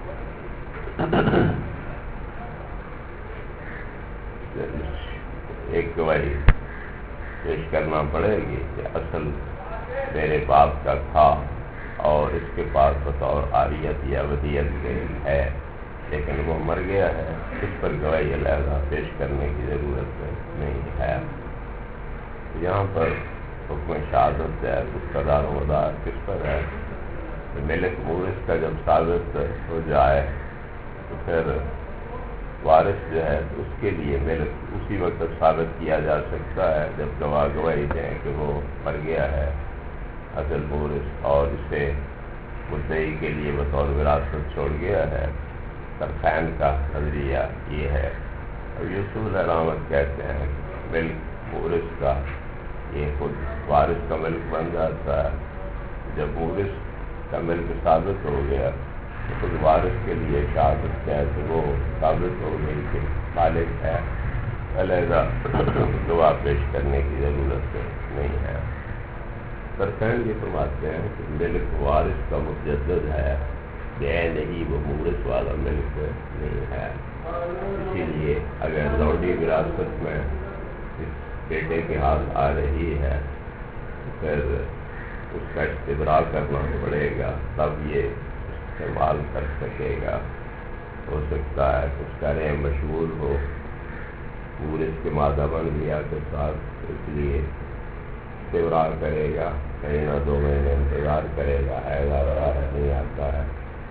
ایک گواہی پیش کرنا پڑے گی کہ اصل میرے باپ کا تھا اور اس کے پاس بطور عاریت یا ودیت ہے، لیکن وہ مر گیا ہے، اس پر گواہی علیحدہ پیش کرنے کی ضرورت نہیں ہے۔ یہاں پر حکم شہادت ہے، اس کا دار و مدار کس پر ہے؟ ملک مورث کا جب ثابت ہو جائے تو پھر وارث جو ہے اس کے لیے ملک اسی وقت ثابت کیا جا سکتا ہے جب گواہ گواہی دیں کہ وہ مر گیا ہے اصل مورث اور اسے مدعی کے لیے بطور وراثت چھوڑ گیا ہے۔ طرفین کا نظریہ یہ ہے، اب یوسف علامت کہتے ہیں کہ ملک مورث کا یہ خود وارث کا ملک بن جاتا ہے، جب مورث کا ملک ثابت ہو گیا تو خود وارث کے لیے شہادت ہے کہ وہ ثابت ہو گئی کہ مالک ہے، علیحدہ گواہ پیش کرنے کی ضرورت نہیں ہے۔ سرخین یہ فرماتے ہیں کہ ملک وارث کا متجدد ہے، نہیں وہ مورث والا ملک نہیں ہے۔ اسی لیے اگر لوڈی وراثت میں اس بیٹے کے ہاتھ آ رہی ہے تو پھر اس کا استبراء کرنا پڑے گا، تب یہ استعمال کر سکے گا۔ ہو سکتا ہے کہ اس کا رحم مشغول ہو مورث کے مادہ بندیا کے ساتھ، اس لیے استبراء کرے گا، کہیں نہ 2 مہینے انتظار کرے گا، حیض نہیں آتا ہے۔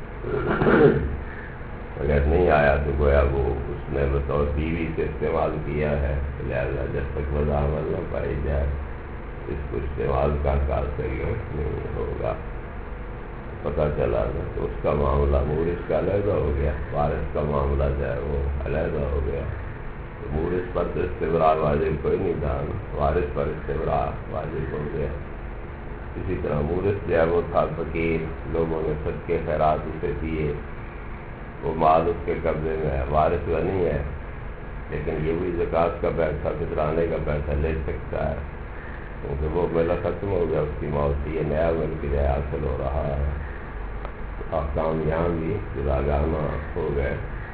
اگر نہیں آیا تو گویا وہ اس نے بطور بیوی سے استعمال کیا ہے، لہذا جب تک وضع عمل نہ پائی جائے اس کو استعمال کا صحیح نہیں ہوگا۔ پتہ چلا نا تو اس کا معاملہ مورث کا علیحدہ ہو گیا، وارث کا معاملہ جو ہے وہ علیحدہ ہو گیا۔ تو مورث پر تو استبراء واجب کوئی نہیں تھا، وارث پر استبراء واجب ہو گیا۔ اسی طرح مورث جو ہے وہ تھا فقیر، لوگوں نے صدقے خیرات اسے دیے، وہ مال اس کے قبضے میں ہے، وارث غنی ہے لیکن یہ بھی زکوٰۃ کا پیسہ فطرانے کا پیسہ لے سکتا ہے، کیونکہ وہ میلہ ختم ہو گیا، اس کی موت سے یہ نیا ملک جو ہے حاصل ہو رہا ہے۔ احکام یہاں بھی جداگانہ ہو گئے۔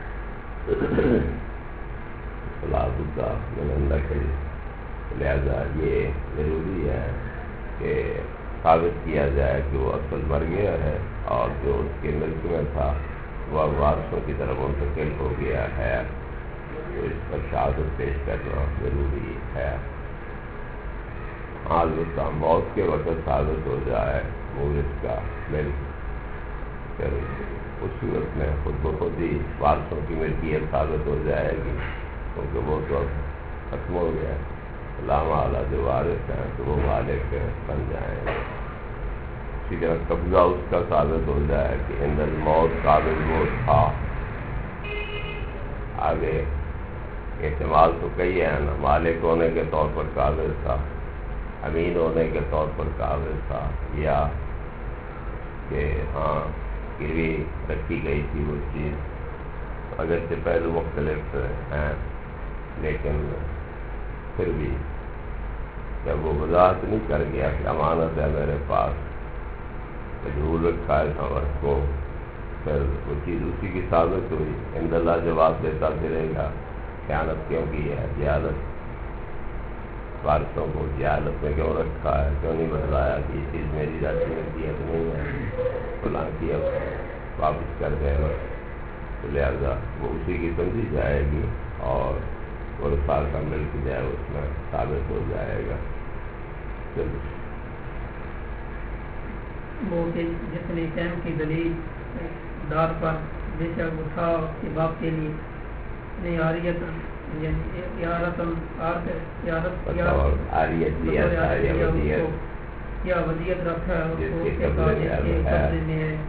لہذا یہ ضروری ہے کہ ثابت کیا جائے کہ وہ اصل مر گیا ہے اور جو اس کے ملک میں تھا وہ وارثوں کی طرف منتقل ہو گیا ہے، تو اس پر شہادت پیش کرنا ضروری ہے۔ البتہ موت کے وقت ثابت ہو جائے مورث کا ملک، پھر اس صورت میں خود بخود ہی وارثوں کی ملکیت ثابت ہو جائے گی، کیونکہ وہ تو اب ختم ہو گیا ہے۔ علامہ اعلیٰ جو وارث ہیں تو وہ مالک بن جائیں گے۔ اسی طرح قبضہ اس کا ثابت ہو جائے کہ عند الموت قابل وہ تھا۔ آگے احتمال تو کئی ہے نا، مالک ہونے کے طور پر قابل تھا، امین ہونے کے طور پر قابل تھا، یا کہ ہاں گروی رکھی گئی تھی وہ چیز، اگرچہ پہلو مختلف ہیں لیکن پھر بھی جب وہ وضاحت نہیں کر گیا کہ امانت ہے میرے پاس، مجھول رکھا ہے سمجھ کو، پھر وہ چیز اسی کی ثابت ہوئی، عند اللہ جواب دیتا پھرے گا خیانت کیوں کی ہے، جہالت، وارثوں کو جہالت میں کیوں رکھا ہے، کیوں نہیں بتلایا کہ یہ چیز میری ذاتی ملکیت نہیں ہے، فلاں کی اب واپس کر دیں گا، تو لہٰذا وہ اسی کی سمجھی جائے گی اور ورثاء کا ملک جو ہے اس میں ثابت ہو جائے گا۔ وہ کہ جس نے قیم کی دلیل دار پر بے شک وہ تھا اس کے باپ کے لیے نہیں عاریت یا ودیت رکھا ہے اس کو اس کے قبضے میں ہے،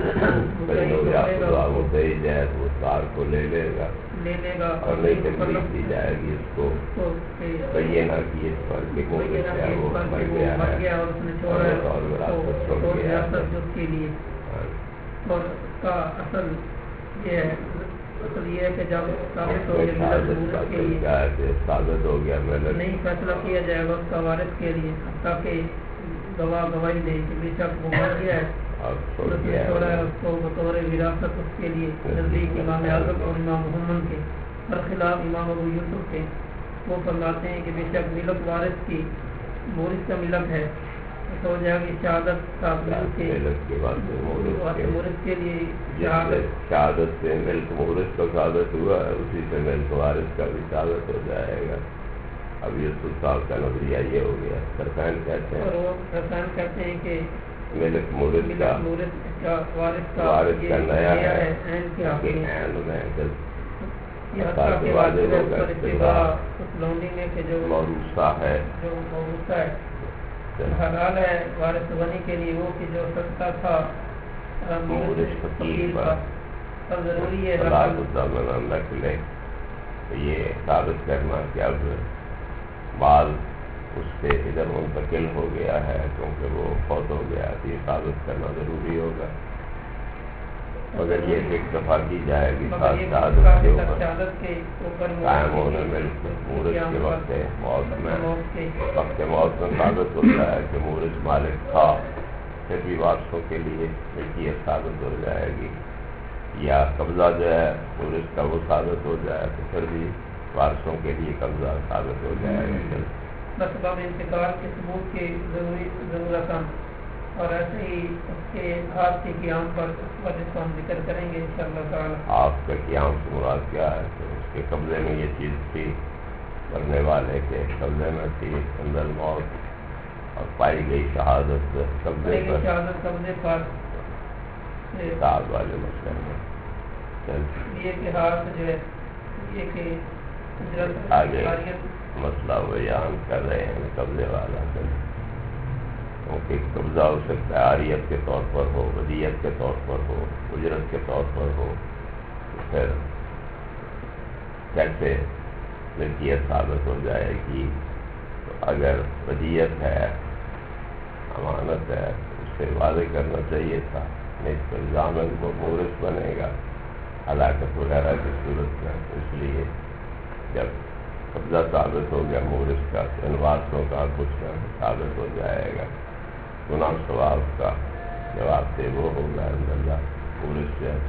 وہ سار کو لے لے گا اور نہیں تکلیف دی جائے گی اس کو، بینہ کی اس پر کہ وہ مر گیا اور اس نے چھوڑا اس کے لیے، اور اس کا اصل یہ ہے کہ جب ثابت ہو گیا نہیں فیصلہ کیا جائے گا اس کا وارث کے لیے، تاکہ گواہ گواہی دے کہ بے شک وہ مر گیا ہے اور اس نے چھوڑا ہے اس کو بطور وراثت اس کے لیے، نزدیک امام اعظم اور امام محمد کے برخلاف امام ابو یوسف کے، وہ فرماتے ہیں کہ بے شک ملک وارث کی مورث کا ملک ہے، تو ہو جائے گی شہادت مورث کے لیے شہادت سے ملک مورث کا ثابت ہوا ہے، اسی سے ملک وارث کا بھی ثابت ہو جائے گا۔ اب یوسف صاحب کا نظریہ یہ ہو گیا، سرفین کہتے ہیں کہ ملک مورث کا وارث کا نیا ہے موروثہ ہے، حلال ہے وارث غنی کے لیے وہ کہ جو سستا تھا مورث فقیر پر ضروری ہے نقلے یہ ثابت کرنا کہ اب مال اس سے ادھر منتقل ہو گیا ہے کیونکہ وہ فوت ہو گیا، یہ ثابت کرنا ضروری ہوگا۔ مگر یہ ایک دفعہ کی جائے گی مگر یہ شہادت کے اوپر قائم ہونے میں مورث کے وقت موت میں ثابت ہوتا ہے کہ مورث مالک تھا، پھر بھی وارثوں کے لیے ملکیت ثابت ہو جائے گی، یا قبضہ جو ہے مورث کا وہ ثابت ہو جائے تو پھر بھی وارثوں کے لیے قبضہ ثابت ہو جائے گا۔ بس باب انتقال کے ثبوت کی ضرورت اور ایسے ہی اس کے ہاتھ کے قیام پر اس کو ہم ذکر کریں گے انشاءاللہ تعالی۔ آپ کا قیام سے مراد کیا ہے؟ کہ اس کے قبضے میں یہ چیز تھی، مرنے والے کے قبضے میں تھی عند الموت، اور پائی گئی شہادت قبضے پر کتاب والے مسئلے میں یہ کہ ہاتھ جو ہے یہ کہ آگے مسئلہ بیان کر رہے ہیں قبضے والا، کیونکہ قبضہ ہو سکتا ہے عاریت کے طور پر ہو، ودیعت کے طور پر ہو، اجرت کے طور پر ہو، تو پھر کیسے ملکیت ثابت ہو جائے گی؟ تو اگر ودیعت ہے، امانت ہے، اس سے واضح کرنا چاہیے تھا، نہیں تو ضامن کو مورث بنے گا ہلاکت وغیرہ کی صورت میں۔ اس لیے جب قبضہ ثابت ہو گیا مورث کا تو ان وارثوں کا کچھ ثابت ہو جائے گا، گناہ ثواب کا جواب سے وہ ہوگا اللہ مورث سے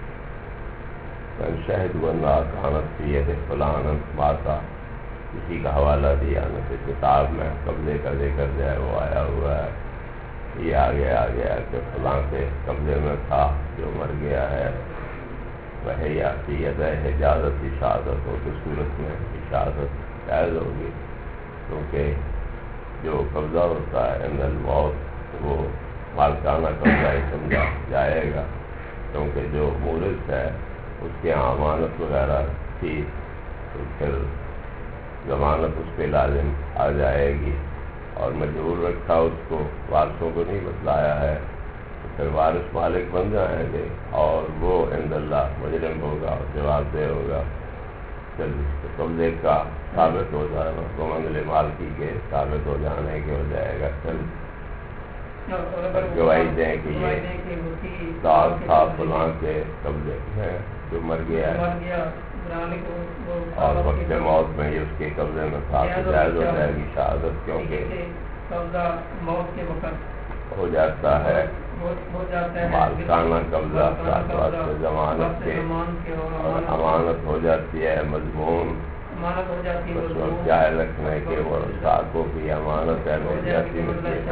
شہد ورنہ کانت فی ید فلاں ماتا، کسی کا حوالہ دیا نہ کہ کتاب میں قبضے کا ذکر جو ہے وہ آیا ہوا ہے، یہ آگے کہ فلاں کے قبضے میں تھا جو مر گیا ہے، وہ یا فی ید حجازت شہادت ہو تو صورت میں شہادت جائز ہوگی، کیونکہ جو قبضہ ہوتا ہے عند الموت وہ مالکانہ قبضہ ہی سمجھا جائے گا، کیونکہ جو مورث ہے اس کے یہاں امانت وغیرہ تھی تو پھر ضمانت اس پہ لازم آ جائے گی، اور مجبور رکھا اس کو، وارثوں کو نہیں بتلایا ہے، تو پھر وارث مالک بن جائیں گے اور وہ عند اللہ مجرم ہوگا، جواب دہ ہوگا، پھر قبضے کا ثابت ہو جائے گا، تو منزل مالکی کے ثابت ہو جانے کے ہو جائے گا، پھر گواہی دیں کہ یہ داغ تھا فلاں کے قبضے میں جو مر گیا ہے اور وقت موت میں یہ اس کے قبضے میں تھا، تو جائز ہو جائے گی شہادت، کیونکہ قبضہ موت کے وقت ہو جاتا ہے مالکانہ قبضہ ساتھ واسطے ضمانت کے، اور امانت ہو جاتی ہے مضمون، اس میں جائے رکھنے کے، وہ ساتھوں کی امانت ہے مل جاتی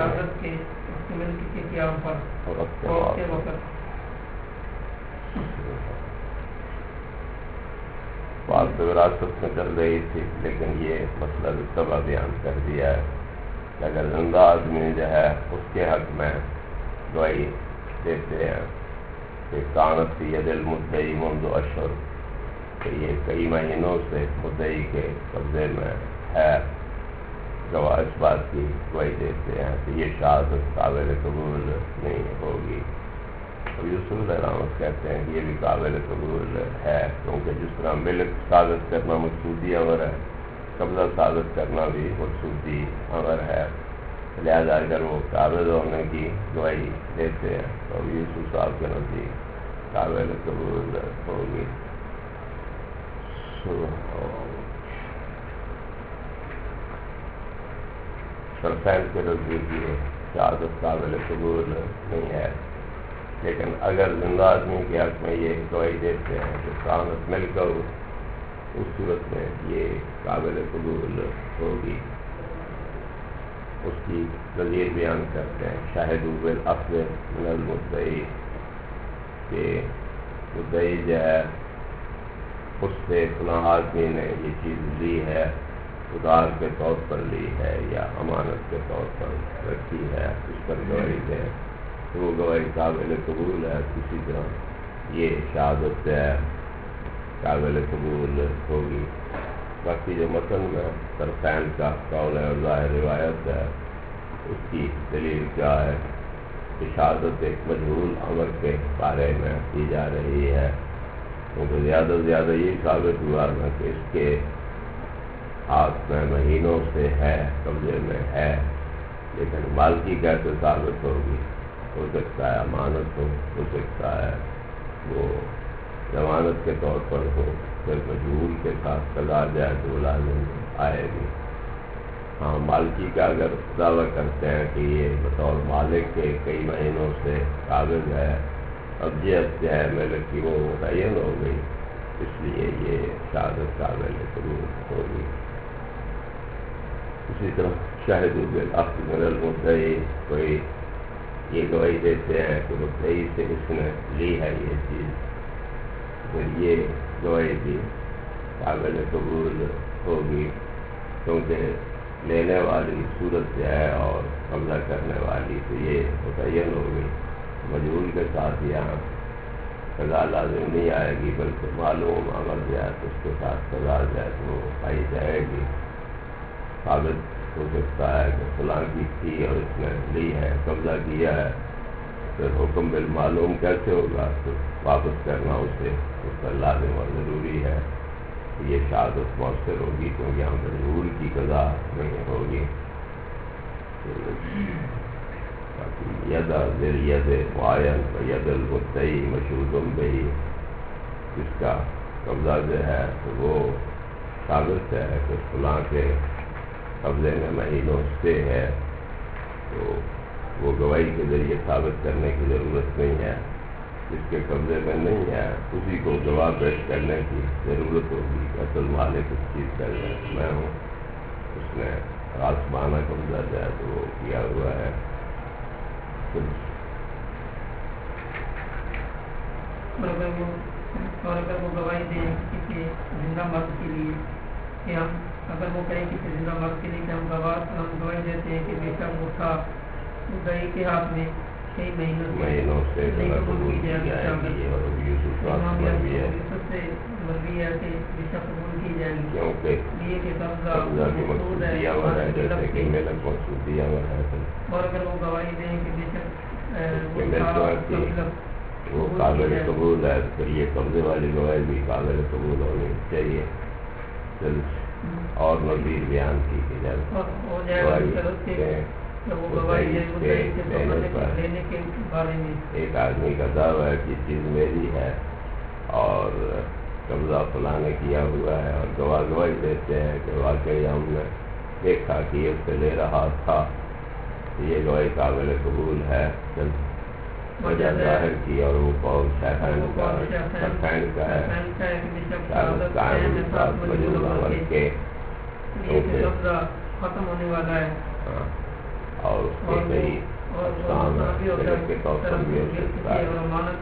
بات وراثت میں چل رہی تھی، لیکن یہ مسئلہ سبا بیان کر دیا ہے کہ اگر زندہ آدمی جو ہے اس کے حق میں گواہی دیتے ہیں کہ کانت فی ید المدعی منذ اشہر، کہ یہ کئی مہینوں سے مدعی کے قبضے میں ہے، گواہ اس بات کی گواہی دیتے ہیں کہ یہ شہادت قابل قبول نہیں ہوگی۔ اور یوسف علامت کہتے ہیں کہ یہ بھی قابل قبول ہے، کیونکہ جس طرح ملک ثابت کرنا مقصودی امر ہے، قبضہ ثابت کرنا بھی مقصودی امر ہے، لہذا اگر وہ قابل ہونے کی گواہی دیتے ہیں تو یوسف صاحب کے نزدیک قابل قبول ہوگی۔ شرفین کے نزدیک یہ شہادت قابل قبول نہیں ہے، لیکن اگر زندہ آدمی کے حق میں یہ گواہی دیتے ہیں کہ کانت مل کر اس صورت میں یہ قابل قبول ہوگی۔ اس کی دلیل بیان کرتے ہیں شاہدوا بالاخذ من المدعی، کہ مدعی جو ہے اس سے فلاں آدمی نے یہ چیز لی ہے، ادھار کے طور پر لی ہے یا امانت کے طور پر رکھی ہے، اس پر گواہی دیں تو وہ گواہی قابل قبول ہے، کسی طرح یہ شہادت ہے قابل قبول ہوگی۔ باقی جو متن میں طرفین کا قول ہے اور ظاہر روایت ہے، اس کی دلیل کیا ہے کہ شہادت ایک مجہول امر کے بارے میں کی جا رہی ہے، کیونکہ زیادہ سے زیادہ یہ ثابت ہوا نا کہ اس کے ہاتھ میں مہینوں سے ہے، قبضے میں ہے، لیکن مالکی کیسے ثابت ہوگی؟ ہو سکتا ہے امانت ہو سکتا ہے وہ ضمانت کے طور پر ہو، پھر مجبور کے ساتھ قضا جائے تو لازم آئے گی۔ ہاں، مالکی کا اگر دعویٰ کرتے ہیں کہ یہ بطور مالک کے کئی مہینوں سے قابض ہے، ابجیت ہے ملک کی، وہ متعین ہو گئی، اس لیے یہ شہادت قابل قبول ہوگی۔ اسی طرح شاہد بالاخذ من المدعی، کوئی یہ گواہی دیتے ہیں کہ مدعی سے اس نے لی ہے یہ چیز، پھر یہ گواہی بھی قابل قبول ہوگی، کیونکہ لینے والی صورت سے ہے اور قبضہ کرنے والی تو یہ متعین ہو گئی۔ مجہول کے ساتھ یہاں قضا لازم نہیں آئے گی، بلکہ معلوم عمل جائے تو اس کے ساتھ قضا جائے تو وہ پائی جائے گی۔ ثابت ہو سکتا ہے کہ فلاں کی تھی اور اس نے لی ہے، قبضہ کیا ہے، پھر حکم بالمعلوم کیسے ہوگا؟ تو واپس کرنا اسے اس پر لازم اور ضروری ہے، یہ شہادت مؤثر ہوگی، کیونکہ ہم مجبور کی قضا نہیں ہوگی۔ ید ذر ید معین و ید المدعی مشہود بہی، جس کا قبضہ جو ہے تو وہ ثابت ہے کہ فلاں کے قبضے میں مہینوں سے ہے، تو وہ گواہی کے ذریعے ثابت کرنے کی ضرورت نہیں ہے۔ جس کے قبضے میں نہیں ہے اسی کو گواہ پیش کرنے کی ضرورت ہوگی۔ اصل مالک اس چیز کا میں ہوں، اس نے آسمانہ قبضہ جو ہے تو وہ کیا ہوا ہے۔ اور اگر وہ گواہی دیں کسی زندہ مرد کے لیے کہ ہم، اگر وہ کہیں کسی زندہ مرد کے لیے کہ ہم گواہی دیتے ہیں کہ بے شک وہ تھا مدعی کے ہاتھ میں کئی مہینوں سے قبول کی جائے گی، اور یوسف سے مرضی ہے کہ بے شک قبول کی جائے گی، کیونکہ یہ کہ قبضہ کی مقصود ہے جیسے کہ ملک مقصود دیا ہوا ہے۔ اور اگر وہ گواہی دیں کہ بے شک وہ قابل قبول ہے، پھر یہ قبضے والی گواہی بھی قابل قبول ہونی چاہیے۔ اور مزید بیان کی کہ جب ایک آدمی کا دعویٰ ہے کہ چیز میری ہے اور قبضہ فلاں نے کیا ہوا ہے، اور گواہی دیتے ہیں کہ واقعی ہم نے دیکھا کہ یہ اس سے لے رہا تھا، یہ گواہی قابل قبول ہے۔ وجہ ظاہر کی اور وہ قول شیخین کا ہے، شاید قائم ساتھ مجھول عمل کے ختم ہونے والا ہے، اور اس کے کئی اقسام کے طور پر بھی ہو سکتا ہے،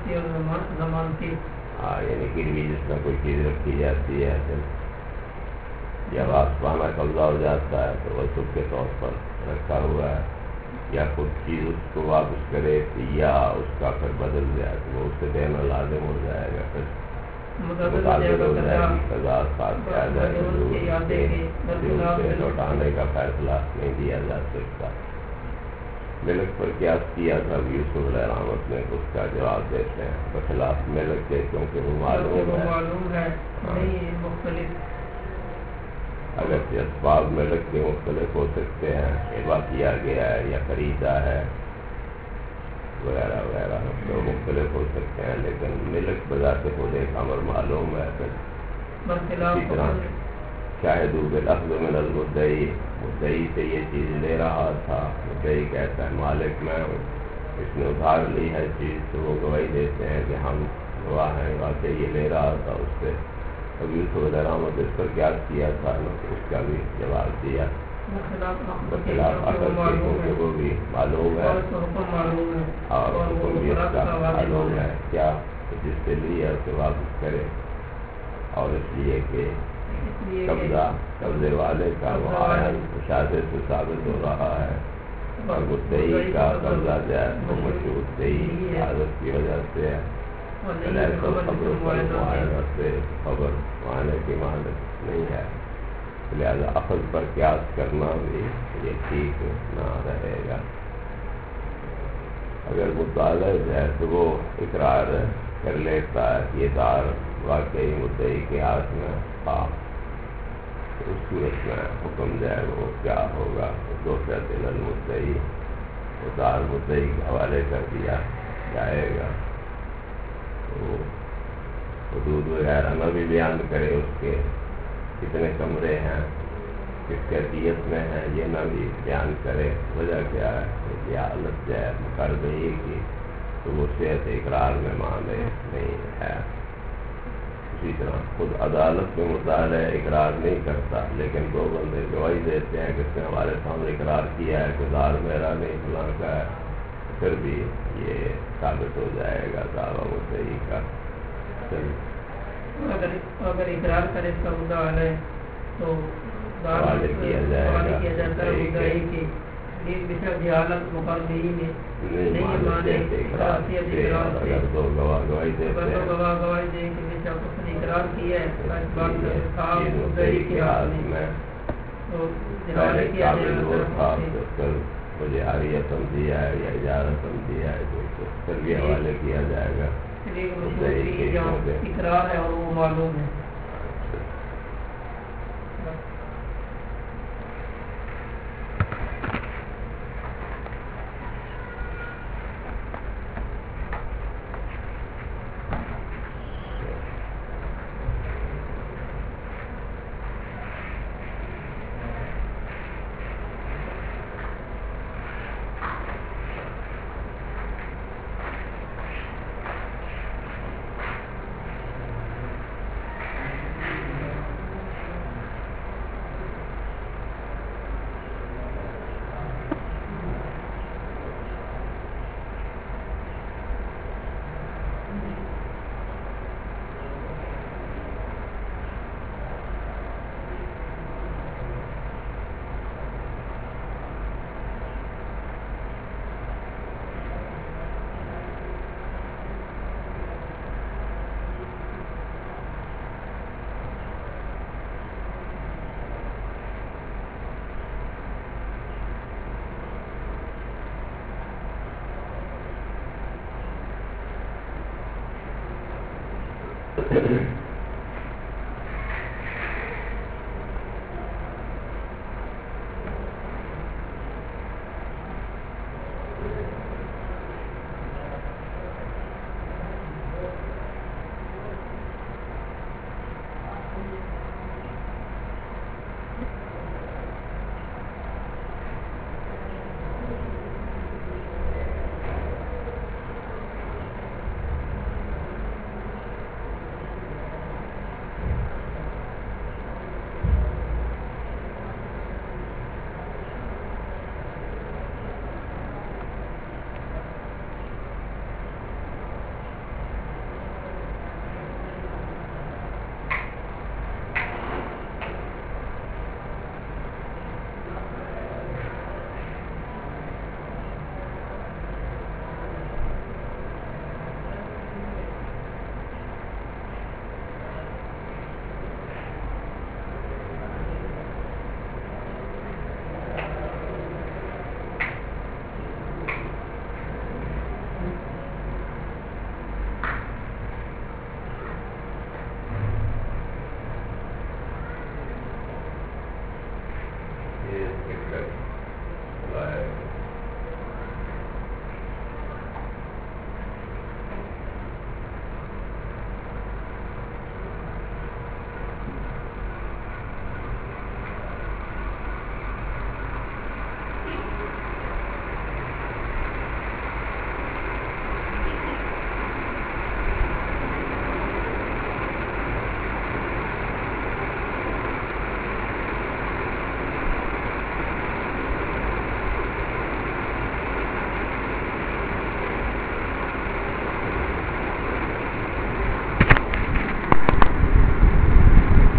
یعنی گروی جس میں کوئی چیز رکھی جاتی ہے، جب آسمانہ قبضہ ہو جاتا ہے تو وصف کے طور پر رکھا ہوا ہے، یا خود چیز اس کو واپس کرے یا اس کا پھر بدل جائے تو وہ اس سے دینا لازم ہو جائے گا، پھر مطابق ہو جائے گی، قضا ساتھ آ جائے گی، سے لوٹانے کا فیصلہ نہیں دیا جا سکتا۔ ملک پر قیاس کیا تھا یوسف علیہ الرحمت نے، اس کا جواب دیتے ہیں بخلاف ملک کے، کیونکہ وہ معلوم ہے مختلف، اگر اسباب ملک کے مختلف ہو سکتے ہیں، ایبا کیا گیا ہے یا خریدا ہے وغیرہ وغیرہ، تو مختلف ہو سکتے ہیں، لیکن ملک بذات خود ایک امر معلوم ہے۔ اسی طرح شاہد بالاخذ من المدعی، مدعی سے یہ چیز لے رہا تھا، مدعی کہتا ہے مالک میں ہوں، اس نے ادھار لی ہے چیز، تو وہ گواہی دیتے ہیں کہ ہم گواہ ہیں، واقعی یہ لے رہا تھا اس سے۔ اب یوسف علیہ الرحمت اس پر قیاس کیا تھا، اس کا بھی جواب دیا بخلاف عقل کے، کیونکہ وہ بھی معلوم ہے اور حکم بھی اس کا معلوم ہے، کیا جس سے لیا اسے واپس کرے، اور اس لیے کہ قبضے والے کا معین مشاہدے سے ثابت ہو رہا ہے، اور مدعی کا قبضہ جائے وہ مشہود ہی عادت کی وجہ سے ہے، خبر معائنہ سے خبر معائنے کی مانت نہیں ہے، لہذا اخذ پر قیاس کرنا بھی یہ ٹھیک نہ رہے گا۔ اگر مطالعہ ہے تو وہ اقرار کر لیتا ہے یہ دار واقعی مدعی کے ہاتھ میں تھا، اس صورت میں حکم جائے وہ کیا ہوگا؟ دوسرا دل المدعی، وہ دار مدعی کے حوالے کر دیا جائے گا، تو حدود وغیرہ نہ بھی بیان کرے، اس کے کتنے کمرے ہیں، کس کیفیت میں ہے، یہ نہ بھی بیان کرے، وجہ کیا ہے کہ یہ حالت جو ہے مقربہی کی تو وہ صحت اقرار میں مانے نہیں ہے۔ اسی طرح خود عدالت میں مطالعہ اقرار نہیں کرتا، لیکن دو بندے گواہی دیتے ہیں کہ اس نے ہمارے سامنے اقرار کیا ہے کہ دار میرا نہیں فلاں کا ہے، پھر بھی یہ ثابت ہو جائے گا دعویٰ مدعی کا۔ اگر اقرار کرے اس کا مدعا ہے تو حوالے کیا جائے گا کہ جہالت مقربہی میں نہیں مانے، اگر دو گواہ گواہی دیتے ہیں گواہی دیں کہ بے شک اس نے اقرار کیا ہے پہلے قابل وہ تھا مجھے حاریہ سمجھیا ہے یا اجارہ سمجھیا ہے تو پھر بھی حوالے کیا جائے گا۔ اقرار ہے اور وہ معلوم ہے۔